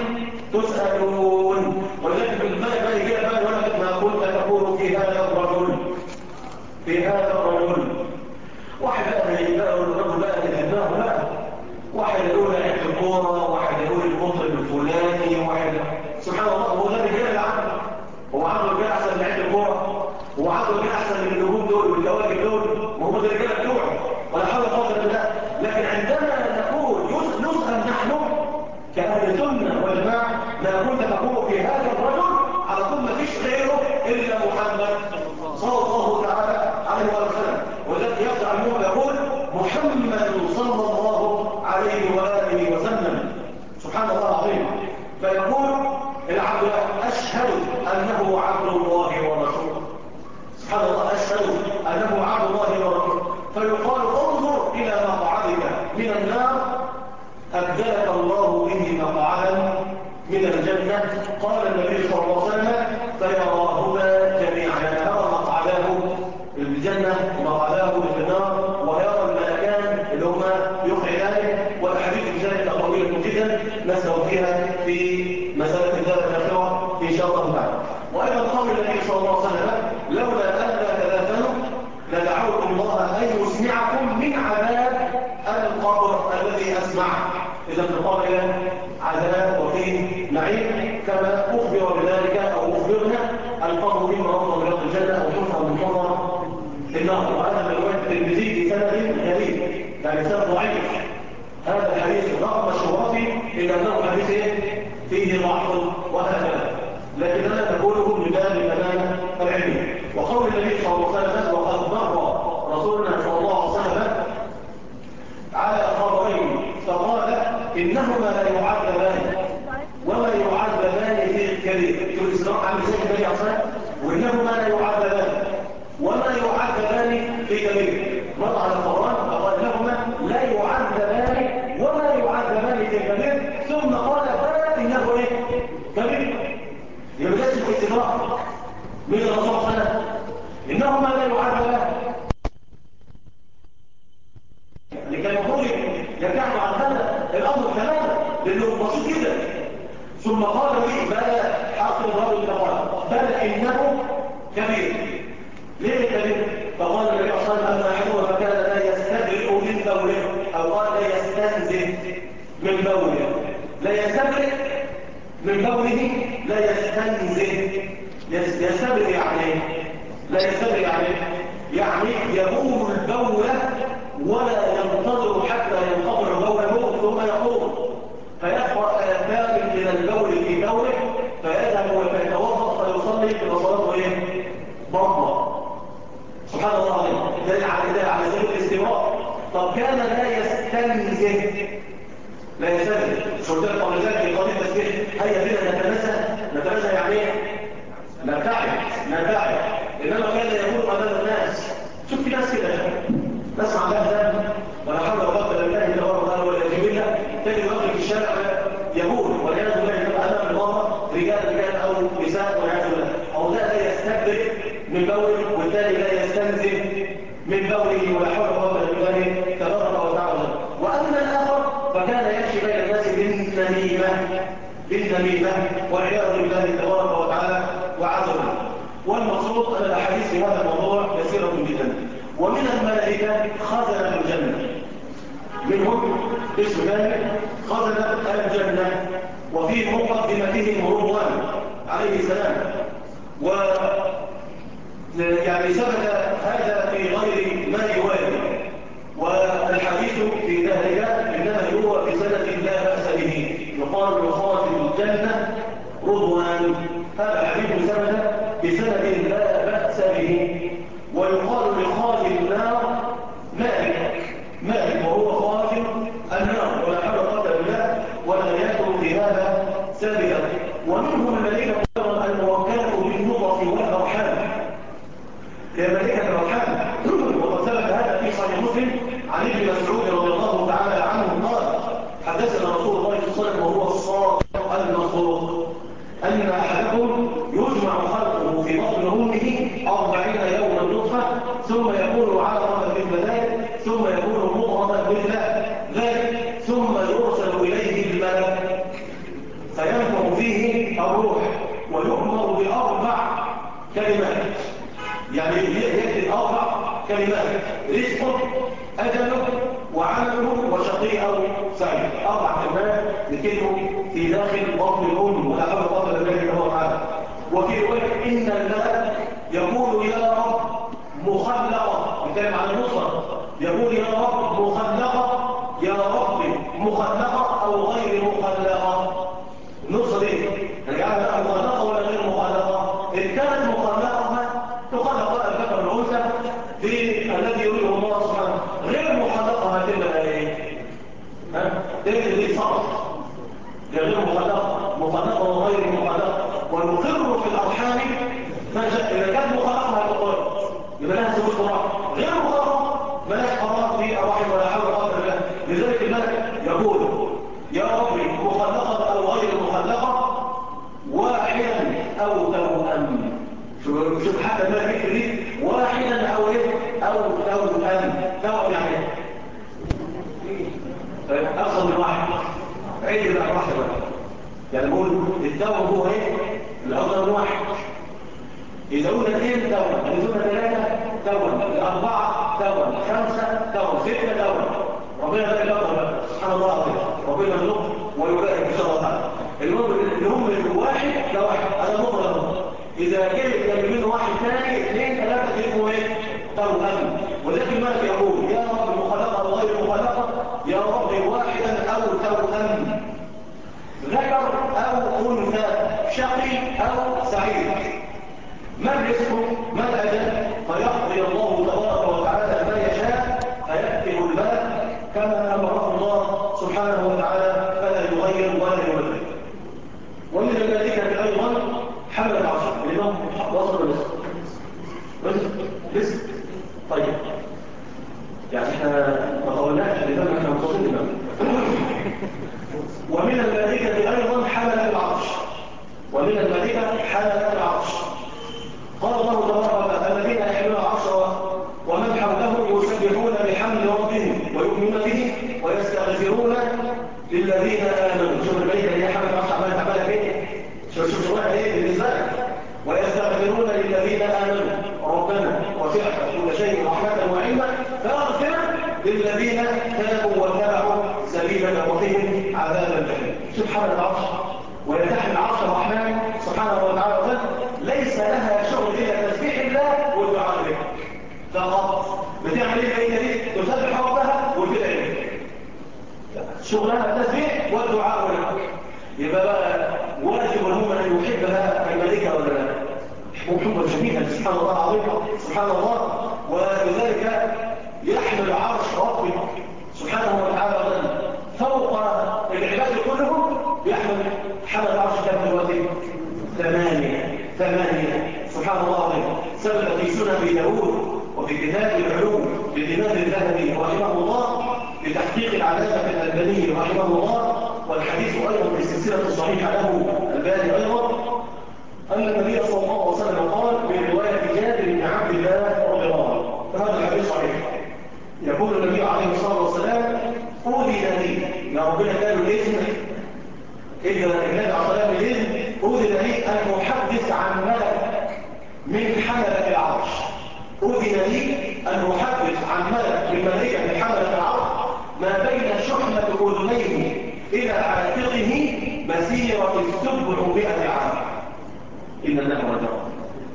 تسالون، ولذلك بالملك بقى يجي بقى يقول لك ما كنت تقول في هذا الرجل، في هذا الرجل، واحد بقى الرجل بقى يتبناه بقى، واحد يقول لعب الكوره، واحد يقول المطرب الفلاني، واحد سبحان الله، هو ده الرجال اللي عنده، هو عنده رجال احسن من لعب الكوره، هو عنده رجال احسن من النجوم دول والكواكب دول، وهم ده الرجال بتوعه ولا حول ولا قوه الا بالله. لكن عندما نقول نسال نحن كأهل سنة والجماعة ما كنت تقول في هذا الرجل، على طول ما فيش غيره إلا محمد صلى الله تعالى عليه وسلم، والذي يخضع المؤمن يقول محمد صلى الله عليه وآله وسلم، سبحان الله العظيم. فيقول العبد أشهد أنه عبد الله ورسوله، سبحان الله، أشهد أنه عبد الله ورسوله، فيقال انظر إلى مقعدك من النار أبدلك الله به مقعدا من الجنة، قال النبي صلى الله عليه وسلم فيراهما جميعا، يرى مقعداه الجنة ومقعداه في النار، ويرى الملكان اللي هما يقعدان، والحديث بذلك طويل جدا نسأل فيها في مسألة الدار الآخرة إن شاء الله تعالى. وأيضا قول النبي صلى الله عليه وسلم لولا ألا تذاتنوا لدعوت الله أن يسمعكم من عذاب القبر الذي أسمع، إذا انتقال إلى عذاب وفيه نعيم، كما أخبر بذلك أو أخبرنا القبر من روضة من رياض الجنة أو حفرة من حفر النار. وهذا من رواية الترمذي بسند غريب، يعني سند ضعيف، هذا الحديث رغم شرافه إلا أنه حديث فيه ضعف وهكذا، لكننا نقوله من باب الأمانة العلمية. وقول النبي صلى الله عليه وسلم وقد مر رسولنا صلى الله عليه وسلم على قبرين فقال إنهما لا يعذبان وما يعذبان في الكبير، شوف الإسلام عامل زي النبي عصام، وإنهما لا يعذبان وما يعذبان في كبير، مر على القرآن فقال إنهما لا يعذبان وما يعذبان في كبير، ثم قال فلا إنه إيه؟ كبير. يبقى ده اسمه استدراك من الرسول صلى الله عليه وسلم، إنهما لا يعذبان، لكي المفروض يرجعوا عن هذا الأمر كمان لأنه بسيط جدا. ثم قال لي بلى حق الراوي فقال بل إنه كبير. ليه كبير؟ فقال النبي صلى الله عليه وسلم أما أحدهما فكان لا يستبرئ من بوله، أو قال لا يستنزه من بوله. لا يستبرئ من بوله، لا يستنزه. يستبرئ يعني ايه؟ لا يستبرئ يعني يبول البول ولا ينتظر حتى ينقطع بوله ثم يقوم فيقرأ آثار من البول في بوله فيذهب فيتوضأ فيصلي في صلاته ايه؟ بطنه. سبحان الله العظيم. دليل على سبيل الاستمرار. طب كان لا يستنزه، لا يستنزه شرطان قبل ذلك في قضيه التسبيح هيا بنا نتنزه يعني ايه؟ نبتعد. انما كان يقول امام الناس. شوف في ناس كده ناس عندها ذنب ولا حول ولا قوه الا بالله تبارك وتعالى ولا جميله، تجد رجل في الشارع يقول والعياذ بالله امام المراه رجال او نساء والعياذ بالله، او ده لا يستبرئ من بوله والثاني لا يستنزه من بوله ولا حول ولا قوه الا بالله تبارك وتعالى. واما الاخر فكان يمشي بين الناس بالنميمه والعياذ بالله تبارك وتعالى وعزوه. والمقصود ان الاحاديث في هذا الموضوع كثيره جدا. ومن الملائكه خزنه الجنه، منهم اسم ثاني خزنه الجنه، وفي مقدمتهم رضوان عليه السلام. و يعني ثبت هذا في غير ما يوالي، والحديث في ذلك انما هو بسند لا باس به. يقال لخازن الجنه رضوان، هذا الحديث ثبت بسند لا باس به. ويقال لخازن النار مالك وهو خازن النار ولا حول ولا قوه الا بالله، ولا يكون في هذا سابقا. ومنهم الملائكه الموكله بالنطف والارحام، هي ملائكه الارحام. وقد ثبت هذا في صحيح مسلم عن ابن مسعود رضي الله تعالى عنه قال حدثنا رسول الله صلى الله عليه وسلم وهو الصادق المصدوق ان احدكم يجمع خلقه في بطن امه 40 يوما نطفه ثم يكون علقه مثل ذلك ثم يكون مضغه مثل ذلك ثم يرسل اليه الملك فينفخ فيه الروح ويؤمر باربع كلمات. يعني يأتي 4 كلمات: رزقه، أجله، وعمله، وشقي أو سعيد. 4 كلمات بتكتب في داخل بطن الأم ولا حول ولا قوة إلا بالله تعالى. وفي رواية إن الملك يقول يا رب مخلقة، نتكلم عن النصرة، يقول يا رب مخلقة، يا رب مخلقة أو غير مخلقة. النصرة دي نجعلها مخلقة ولا غير مخلقة؟ إن كانت مخلقة تخلق الذكر والأنثى الذي يريده الله سبحانه، غير مخلقة هتبقى ايه؟ دي صعب. غير مخلقة وغير مخلقة. والمقر في الأرحام ما جاء إذا كانت مخلقة هتقر يبقى لها سبيل قرار، غير مخلقة ملاك قرار في الرحم ولا حول ولا قوة إلا بالله. لذلك الملك يقول يا ربي مخلقة أو غير مخلقة، واحدا أو توأم. شوف حتى الملك يكتب لي واحدا أو ايه أو توأم يعني أكثر من واحد. عيد بقى واحدة بقى، يعني نقول التوأم هو ايه؟ الأكثر من واحد. إذا قلنا 2 توأم، إذا قلنا 3 توأم، 4 توأم، 5 توأم، 6 توأم. ربنا ذلك الأكثر بقى سبحان الله العظيم. ربنا يرزق ويبارك إن شاء الله تعالى. المهم الواحد لواحد هذا مطلق. إذا كان منه واحد ثاني 2 3 تجيبوا ايه؟ توأم. ولكن الملك يقول يا رب مخلقة وغير مخلقة، يا رب واحدا أو توأم، ذكر أو أنثى، شقي أو سعيد. ما الرزق؟ ما الأجل؟ فيقضي الله تبارك وتعالى ما يشاء فيكتب الملك كما أمره الله سبحانه وتعالى فلا يغير ولا يبدل. ومن الملائكة أيضا حمل العرش. الإمام وصل رزق. طيب يعني احنا ما قولناش الإمام احنا متصلين الإمام. ومن الملائكة أيضا حمل العرش. ومن الملائكة حمل العرش. قال الله تبارك وتعالى الذين يحملون العرش ومن حوله يسبحون بحمد ربهم ويؤمنون يؤمنون به ويستغفرون للذين آمنوا. شوف الملائكة اللي هي حمل العرش عمالة تعملها فين؟ شوف شغلها ايه بالنسبة لك. ويستغفرون للذين آمنوا ربنا وسعت كل شيء رحمة وعلما فاغفر للذين تابوا واتبعوا سبيلك وقهم عذاب الجحيم. شوف حمل العرش وهي تحمل عرش الرحمن سبحانه وتعالى ليس لها شغل الا تسبيح الله والدعاء به فقط. بتعمل ايه الملائكة دي؟ تسبح ربها وتدعي له. شغلها التسبيح والدعاء له. يبقى بقى واجب المؤمن ان يحبها الملائكة ولا لا؟ حبا شديدا سبحان الله العظيم سبحان الله. ولذلك يحمل عرش ربك سبحانه وتعالى فوق العباد كلهم حمل عرش كم دلوقتي؟ ثمانية سبحان الله العظيم. ثبت في سنن ابي داود وفي كتاب العلوم للإمام الذهبي رحمه الله بتحقيق العلامة الألباني رحمه الله، والحديث أيضا في السلسلة الصحيحة له الألباني أيضا، أن النبي صلى الله عليه وسلم قال من رواية جابر بن عبد الله رضي الله عنه، فهذا الحديث صحيح. يقول النبي عليه الصلاة والسلام أوذي لي يا ربنا قالوا الإذن إذا النبي عليه الصلاة والسلام أوذي لي أن أحدث عن ملك من حملة العرش. أذن لي أن أحدث عن ملك من ملائكة من حملة العرش ما بين شحمة أذنيه إلى عاتقه مسيرة 700 عام. إن الله ورجعه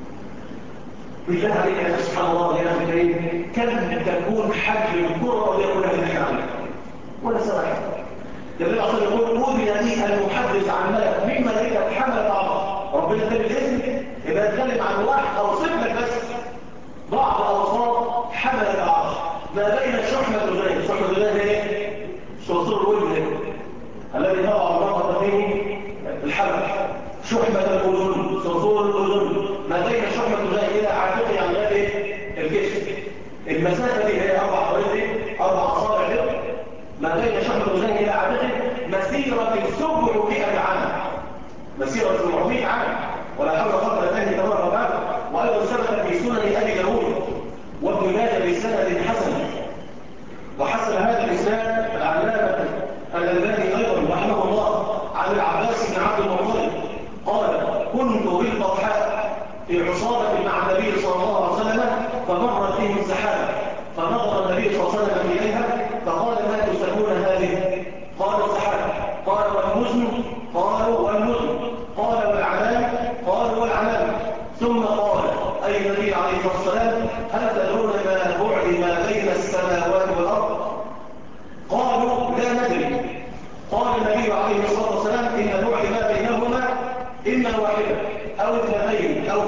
بالله عليك يا سبحان الله يا أخي الكريم، كم تكون حجم الكرة ويقول لها نحن ولا سواء. النبي أصلا يقول أذن لي أن أحدث عن ملك من ملائكة حملة العرش. ربنا تاني الاسم يبقى يتكلم عن واحد أو صفة بس بعض أوصاف حملة العرش ما بين شحمة الأذنين. شحمة الأذنين ايه؟ صرصور الودن الذي طبع المرأة فيه الحمل. شحمة الأذن صرصور الأذن ما بين شحمة الأذنين إلى عاتقه عن غير الجسم. المسافة دي هي 4 أصابع ما بين شحمة الأذنين إلى عاتقه مسيرة 700 عام. مسيرة 700 عام ولا حول ولا قوة إلا بالله. وأيضا ثبت في سنن أبي داود وابن ماجه بسند حسن، وحسن هذا الإسناد العلامة الألباني أيضا رحمه الله عن العباس بن عبد المطلب قال كنت بالبطحاء في عصابة مع النبي صلى الله عليه وسلم فمرت بهم سحابة فنظر النبي صلى الله عليه وسلم إليها فقال ما تسمون هذه؟ قالوا السحابة. قال والمزن؟ قالوا والمزن. قال والعنان؟ قالوا والعنان. ثم قال أي النبي عليه الصلاة والسلام هل تدرون ما بعد ما بين السماوات والأرض؟ قالوا لا ندري. قال النبي عليه الصلاة والسلام إن بعد ما بينهما إما واحدة أو 2 أو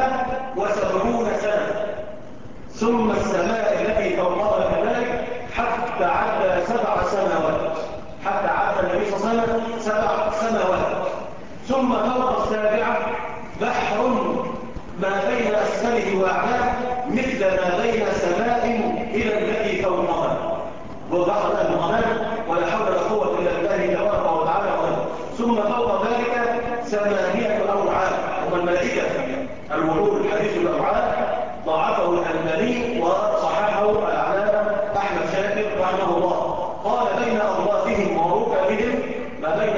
73 سنة. ثم السماء التي فوقها كذلك حتى عدى 7 سنوات. حتى عدى النبي صلى الله عليه وسلم 7 سنوات. ثم فوق السابعة بحر ما بين أسفله وأعلاه مثل ما بين سماء إلى التي فوقها. وبحر المغنم ولا حول ولا قوة إلا بالله تبارك وتعالى. ثم فوق ذلك 8 أوعاد هم الملائكة الوعود. حديث الأوعاد ضعفه الألباني وصححه العلامة أحمد شاكر رحمه الله. قال بين أضلافهم وركبهم ما بين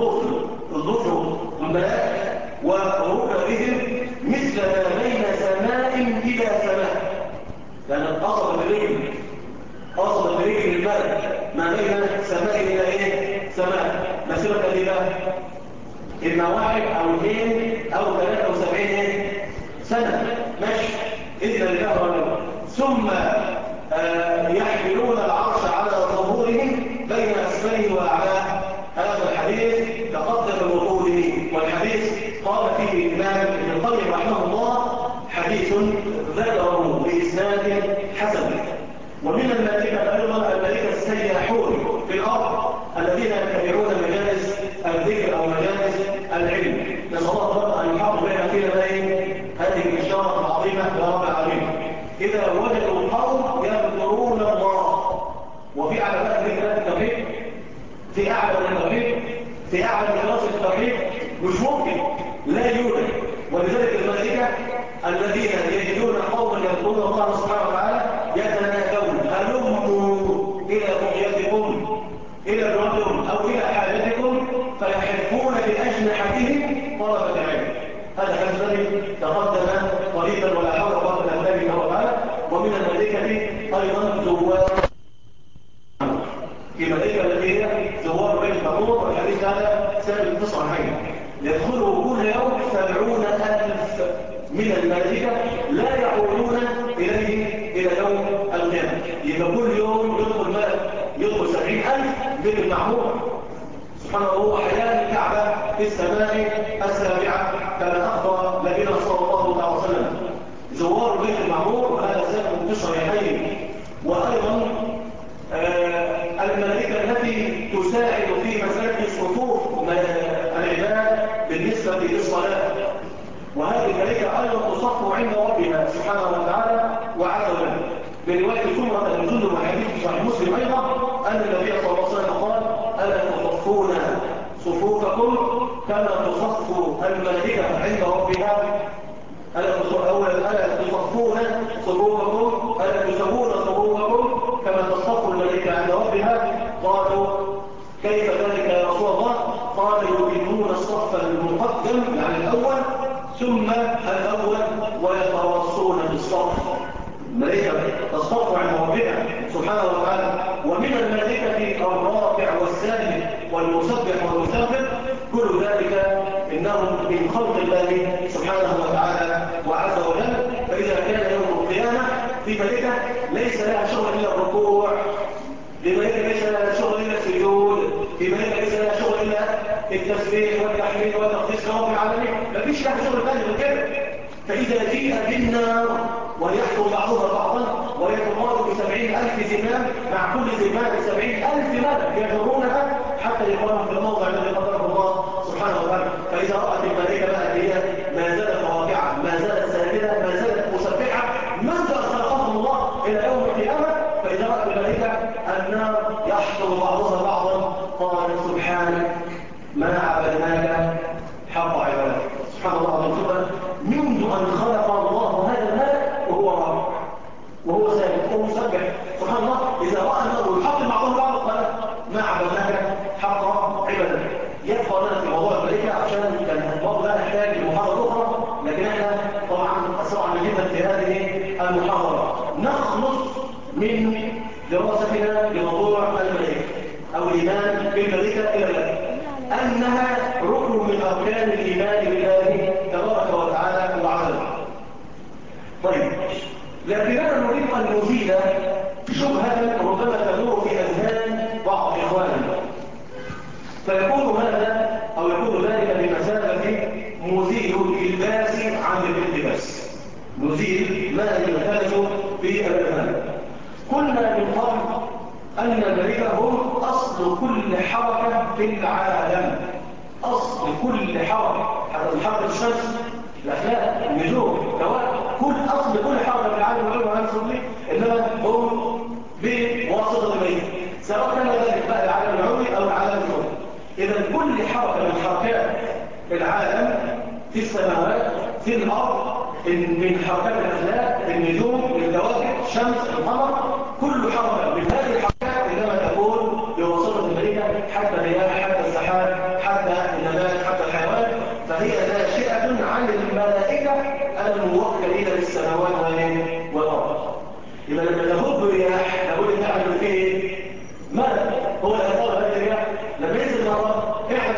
الظفر والملائكة وركبهم مثل ما بين سماء إلى سماء. لأن أصل برجل الملك ما بين سماء إلى إيه؟ سماء. مسيرة قريبة إما 1 أو 2 أو 73 سنة مشي إذن لله ولله. ثم يحملون العرش على ظهورهم بين أسفله وأعلاه. هذا الحديث تقدم وقوله، والحديث قال فيه الإمام ابن القيم رحمه الله حديث ذكره بإسناد حسن. ومن الملائكة أيضا الملائكة السياحون في الأرض الذين يتبعون مجالس الذكر أو مجالس العلم. نسأل الله أن يحافظ بين فينا هذه الإشارة العظيمة يا رب العالمين. إذا وجدوا القوم يذكرون الله. وفي علامات ذكر التوحيد، في أعلى من التوحيد، في أعلى من دراسة التوحيد مش ممكن، لا يوجد. ولذلك الملائكة الذين يجدون قوما يذكرون الله سبحانه وتعالى يتنادون هلموا إلى أيضا زوار في ملائكة التي هي زوار بيت المعمور، والحديث هذا ثابت في الصحيحين. يدخله كل يوم 70,000 من الملائكة لا يعودون إليه إلى يوم القيامة. يبقى كل يوم يدخل ملك يدخل 70,000 بيت المعمور سبحانه. هو حياة الكعبة في السماء السابعة كما أخبر نبينا صلى الله عليه وسلم. زوار بيت المعمور وهذا ثابت في الصحيحين. وأيضا الملائكة التي تساعد في مسألة صفوف العباد بالنسبة للصلاة، وهذه الملائكة أيضا تصف عند ربها سبحانه وتعالى وعز وجل. برواية سمرة بن جندب والحديث في صحيح مسلم أيضا أن النبي صلى الله عليه وسلم قال: ألا تصفون صفوفكم كما تصف الملائكة عند ربها؟ ألا تصفون صفوفكم ألا تسوون صفوفكم كما تصف الملائكة عند ربها؟ قالوا: كيف ذلك يا رسول الله؟ قال: يقيمون الصف المقدم يعني الأول ثم الأول ويتراصون بالصف. الملائكة تصف عند ربها سبحانه وتعالى. ومن الملائكة الراكع والساجد والمسبح والمستغفر، كل ذلك إنهم من خلق الله سبحانه وتعالى وعز وجل. فإذا كان يوم القيامة في ملائكة ليس لها شغل إلا الركوع، في ملائكة ليس لها شغل إلا السجود، في ملائكة ليس لها شغل إلا التسبيح والتحميد والتقديس لرب العالمين، مفيش لها شغل ثاني من كده. فإذا جيء بالنار ويحكم بعضها بعضا ويتمار ب70,000 زمام، مع كل زمام 70,000 ملك يجرونها حتى يقام في الموضع الذي قدره الله سبحانه وتعالى. فإذا رأت الملائكة بقى هي ما زالت راكعة، ما زالت ساجدة، ما زالت مسبحة، منذ أن خلقهم الله إلى يوم القيامة، فإذا رأت الملائكة النار يحكم بعضها بعضا، قال: سبحانك ما عبدناك حق عبادك. سبحان الله العظيم. منذ أن خلق الله هذا الملك وهو راكع وهو ساجد وهو مسبح سبحان الله، إذا رأى النار يحكم بعضهم بعض قال: ما عبدناك حق عبادك. يبقى لنا في موضوع الملائكة عشان كان الموضوع لا يحتاج لمحاضرة أخرى، لكن احنا طبعا جدا في هذه المحاضرة نخلص من دراستنا لموضوع الملائكة أو الإيمان بالملائكة إلى الآن أنها ركن من أركان الإيمان بالله تبارك وتعالى وعلا. طيب، لكننا نريد أن نزيل شبهة ربما تدور في أذهان بعض إخواننا، فيكون هذا أو يكون ذلك بمثابة مزيل الباس عن الالتباس، نزيل ما يلتبس في الأذهان. قلنا من قبل أن الملائكة هم أصل كل حركة في العالم، أصل كل حركة، حركة الشمس، الأفلاك، النجوم، كل أصل كل حركة في العالم العلوي والأنصر ليه، إنما هم بواسطة الملائكة، سواء كان ذلك بقى العالم العلوي أو العالم العلوي. إذا كل حركة من حركات العالم في السماوات في الأرض، من حركات الأفلاك، النجوم، الكواكب، الشمس، القمر، كل حركة من هذه الحركات إنما تكون بواسطة الملائكة، حتى الرياح، حتى السحاب، حتى النبات، حتى الحيوان، فهي ناشئة عن الملائكة الموكلين للسماوات والأرض. إذا لما تهب الرياح نقول إن نعمل فيه ملك هو الأثار هذه الرياح، لما ينزل مرة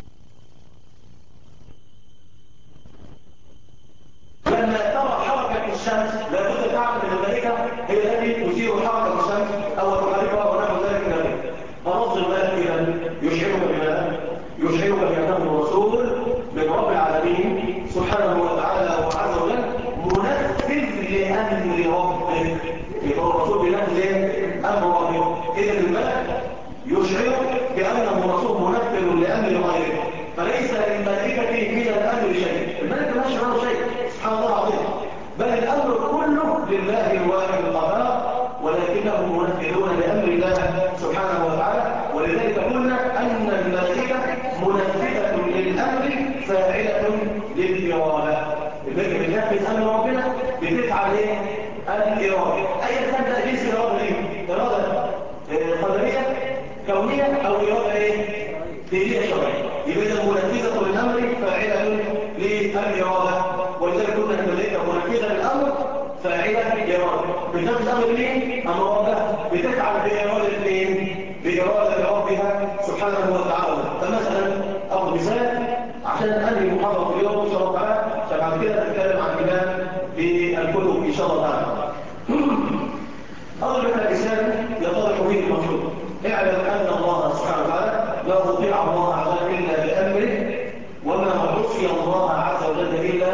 لما ترى حركة الشمس لابد تعلم ان الملائكة هي التي تثير حركة الشمس أو تحركها ونحو ذلك من ذلك. فرص الملك إذا يشعرك بماذا؟ يشعرك بأنه رسول من رب العالمين سبحانه وتعالى وعز وجل، منفذ لأمر ربك. يبقى الرسول بنفذ أمر ربك. إذا الملك يشعرك بأنه رسول منفذ لأمر غيره، فليس للملائكة من الأمر شيء، الملك لا يشعر شيء سبحان الله العظيم، بل الأمر كله لله الواحد القهار، ولكنهم منفذون لأمر الله سبحانه وتعالى. ولذلك قلنا أن الملائكة منفذة للأمر فاعلة للإرادة. الملائكة بتنفذ أمر ربنا بتفعل إيه؟ الإرادة. أي كان ده جنس إرادة إيه؟ إرادة قدرية كونية أو إرادة إيه؟ دينية شرعية. يبقى منفذة للأمر فاعلة للإرادة. ولذلك قلنا أن الملائكة منفذة للأمر فاعلة إرادة. بتنفذ أمر مين؟ أمر ربها، بتفعل بإرادة مين؟ بإرادة ربها سبحانه وتعالى. فمثلا أو مثال عشان أنهي محاضرة اليوم إن شاء الله تعالى، فبعد كده نتكلم عن الإيمان بالكتب إن شاء الله تعالى. أضرب لك الإنسان يتضح به المطلوب. اعلم أن الله سبحانه وتعالى لا يطيع الله عز وجل إلا بأمره، وما عصي الله عز وجل إلا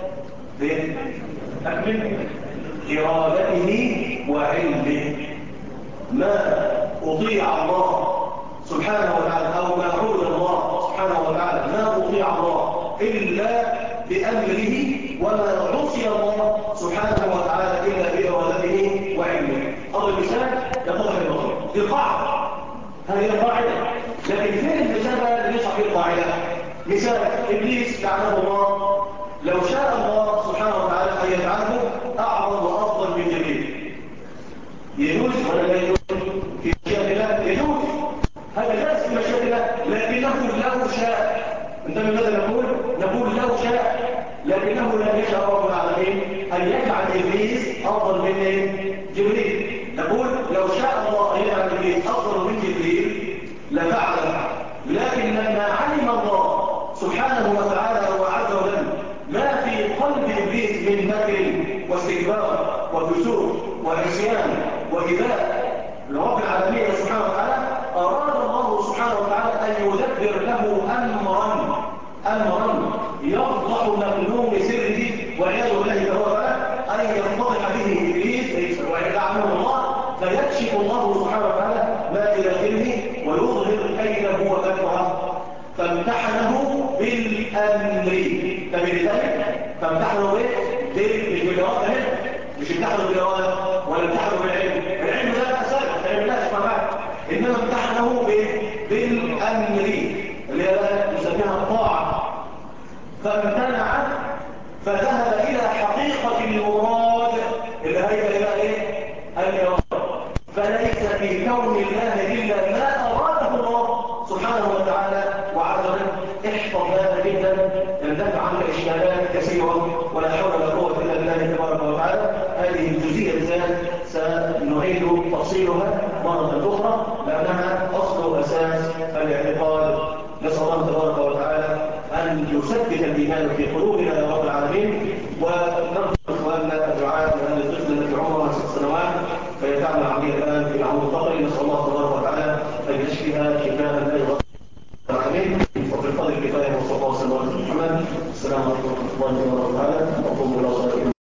بأكمل إرادته وعلمه. ما أطيع الله سبحانه وتعالى أو ما عبد الله سبحانه وتعالى ما أطيع الله إلا بأمره، وما عصي الله سبحانه وتعالى إلا بإرادته وعلمه. أضرب مثال يتضح المطلوب. دي قاعدة، هذه القاعدة، لكن فين المثال بقى اللي يشرح فيه القاعدة؟ مثال إبليس لعنه الله، لو شاء الله سبحانه وتعالى أن يجعله أعظم وأفضل من جبريل، يجوز ولا لا يجوز؟ في مشيئة الله يجوز، هذا ليس في مشيئة الله، لكنه له شاء. انت من ماذا نقول؟ نقول له شاء، لكنه لم يشاء رب العالمين أن يجعل إبليس أفضل من جبريل. نقول لو شاء الله أن يجعل إبليس أفضل من جبريل لفعله، لكن لما علم الله سبحانه وتعالى وعز وجل ما في قلب إبليس من مكر واستكبار وفسوق وعصيان وإباء لرب العالمين سبحانه وتعالى، أراد الله سبحانه وتعالى أن يدبر له أمرا يفضح مكنون سره والعياذ بالله تعالى، أن ينفضح به إبليس ويلعنه الله، فيكشف الله سبحانه وتعالى ما في داخله ويظهر كيده ومكره. فامتحنه بالأمر، فبالذلك فامتحنه مش بالإرادة، مش امتحنه بالإرادة ولا امتحنه بالعلم. العلم ده أساس، العلم لا اسمع بعد، إنما امتحنه بالأمر اللي هي نسميها الطاعة. فامتنع فذهب إلى حقيقة المراد اللي هي إلى إيه؟ الإرادة. فليس في كون الله إلا ما أراده الله سبحانه وتعالى وعز وجل. احفظ هذا جدا يندفع عنك إشكالات كثيرة، ولا حول ولا قوة إلا بالله تبارك وتعالى. هذه الجزئية بالذات سنعيد تفصيلها مرة أخرى لأنها أصل أساس الاعتقاد. نسأل الله تبارك وتعالى أن يثبت الإيمان في قلوبنا يا رب العالمين، ونرجو إخواننا الدعاء لأن الطفل التي عمرها 6 سنوات فيتعمل عملية الآن في العمود الفقري. نسأل الله تبارك وتعالى أن يشفيها شفاء لا يغادر العالمين. وفي الفضل الكفاية وصلى الله وسلم على محمد. السلام عليكم ورحمة الله وبركاته.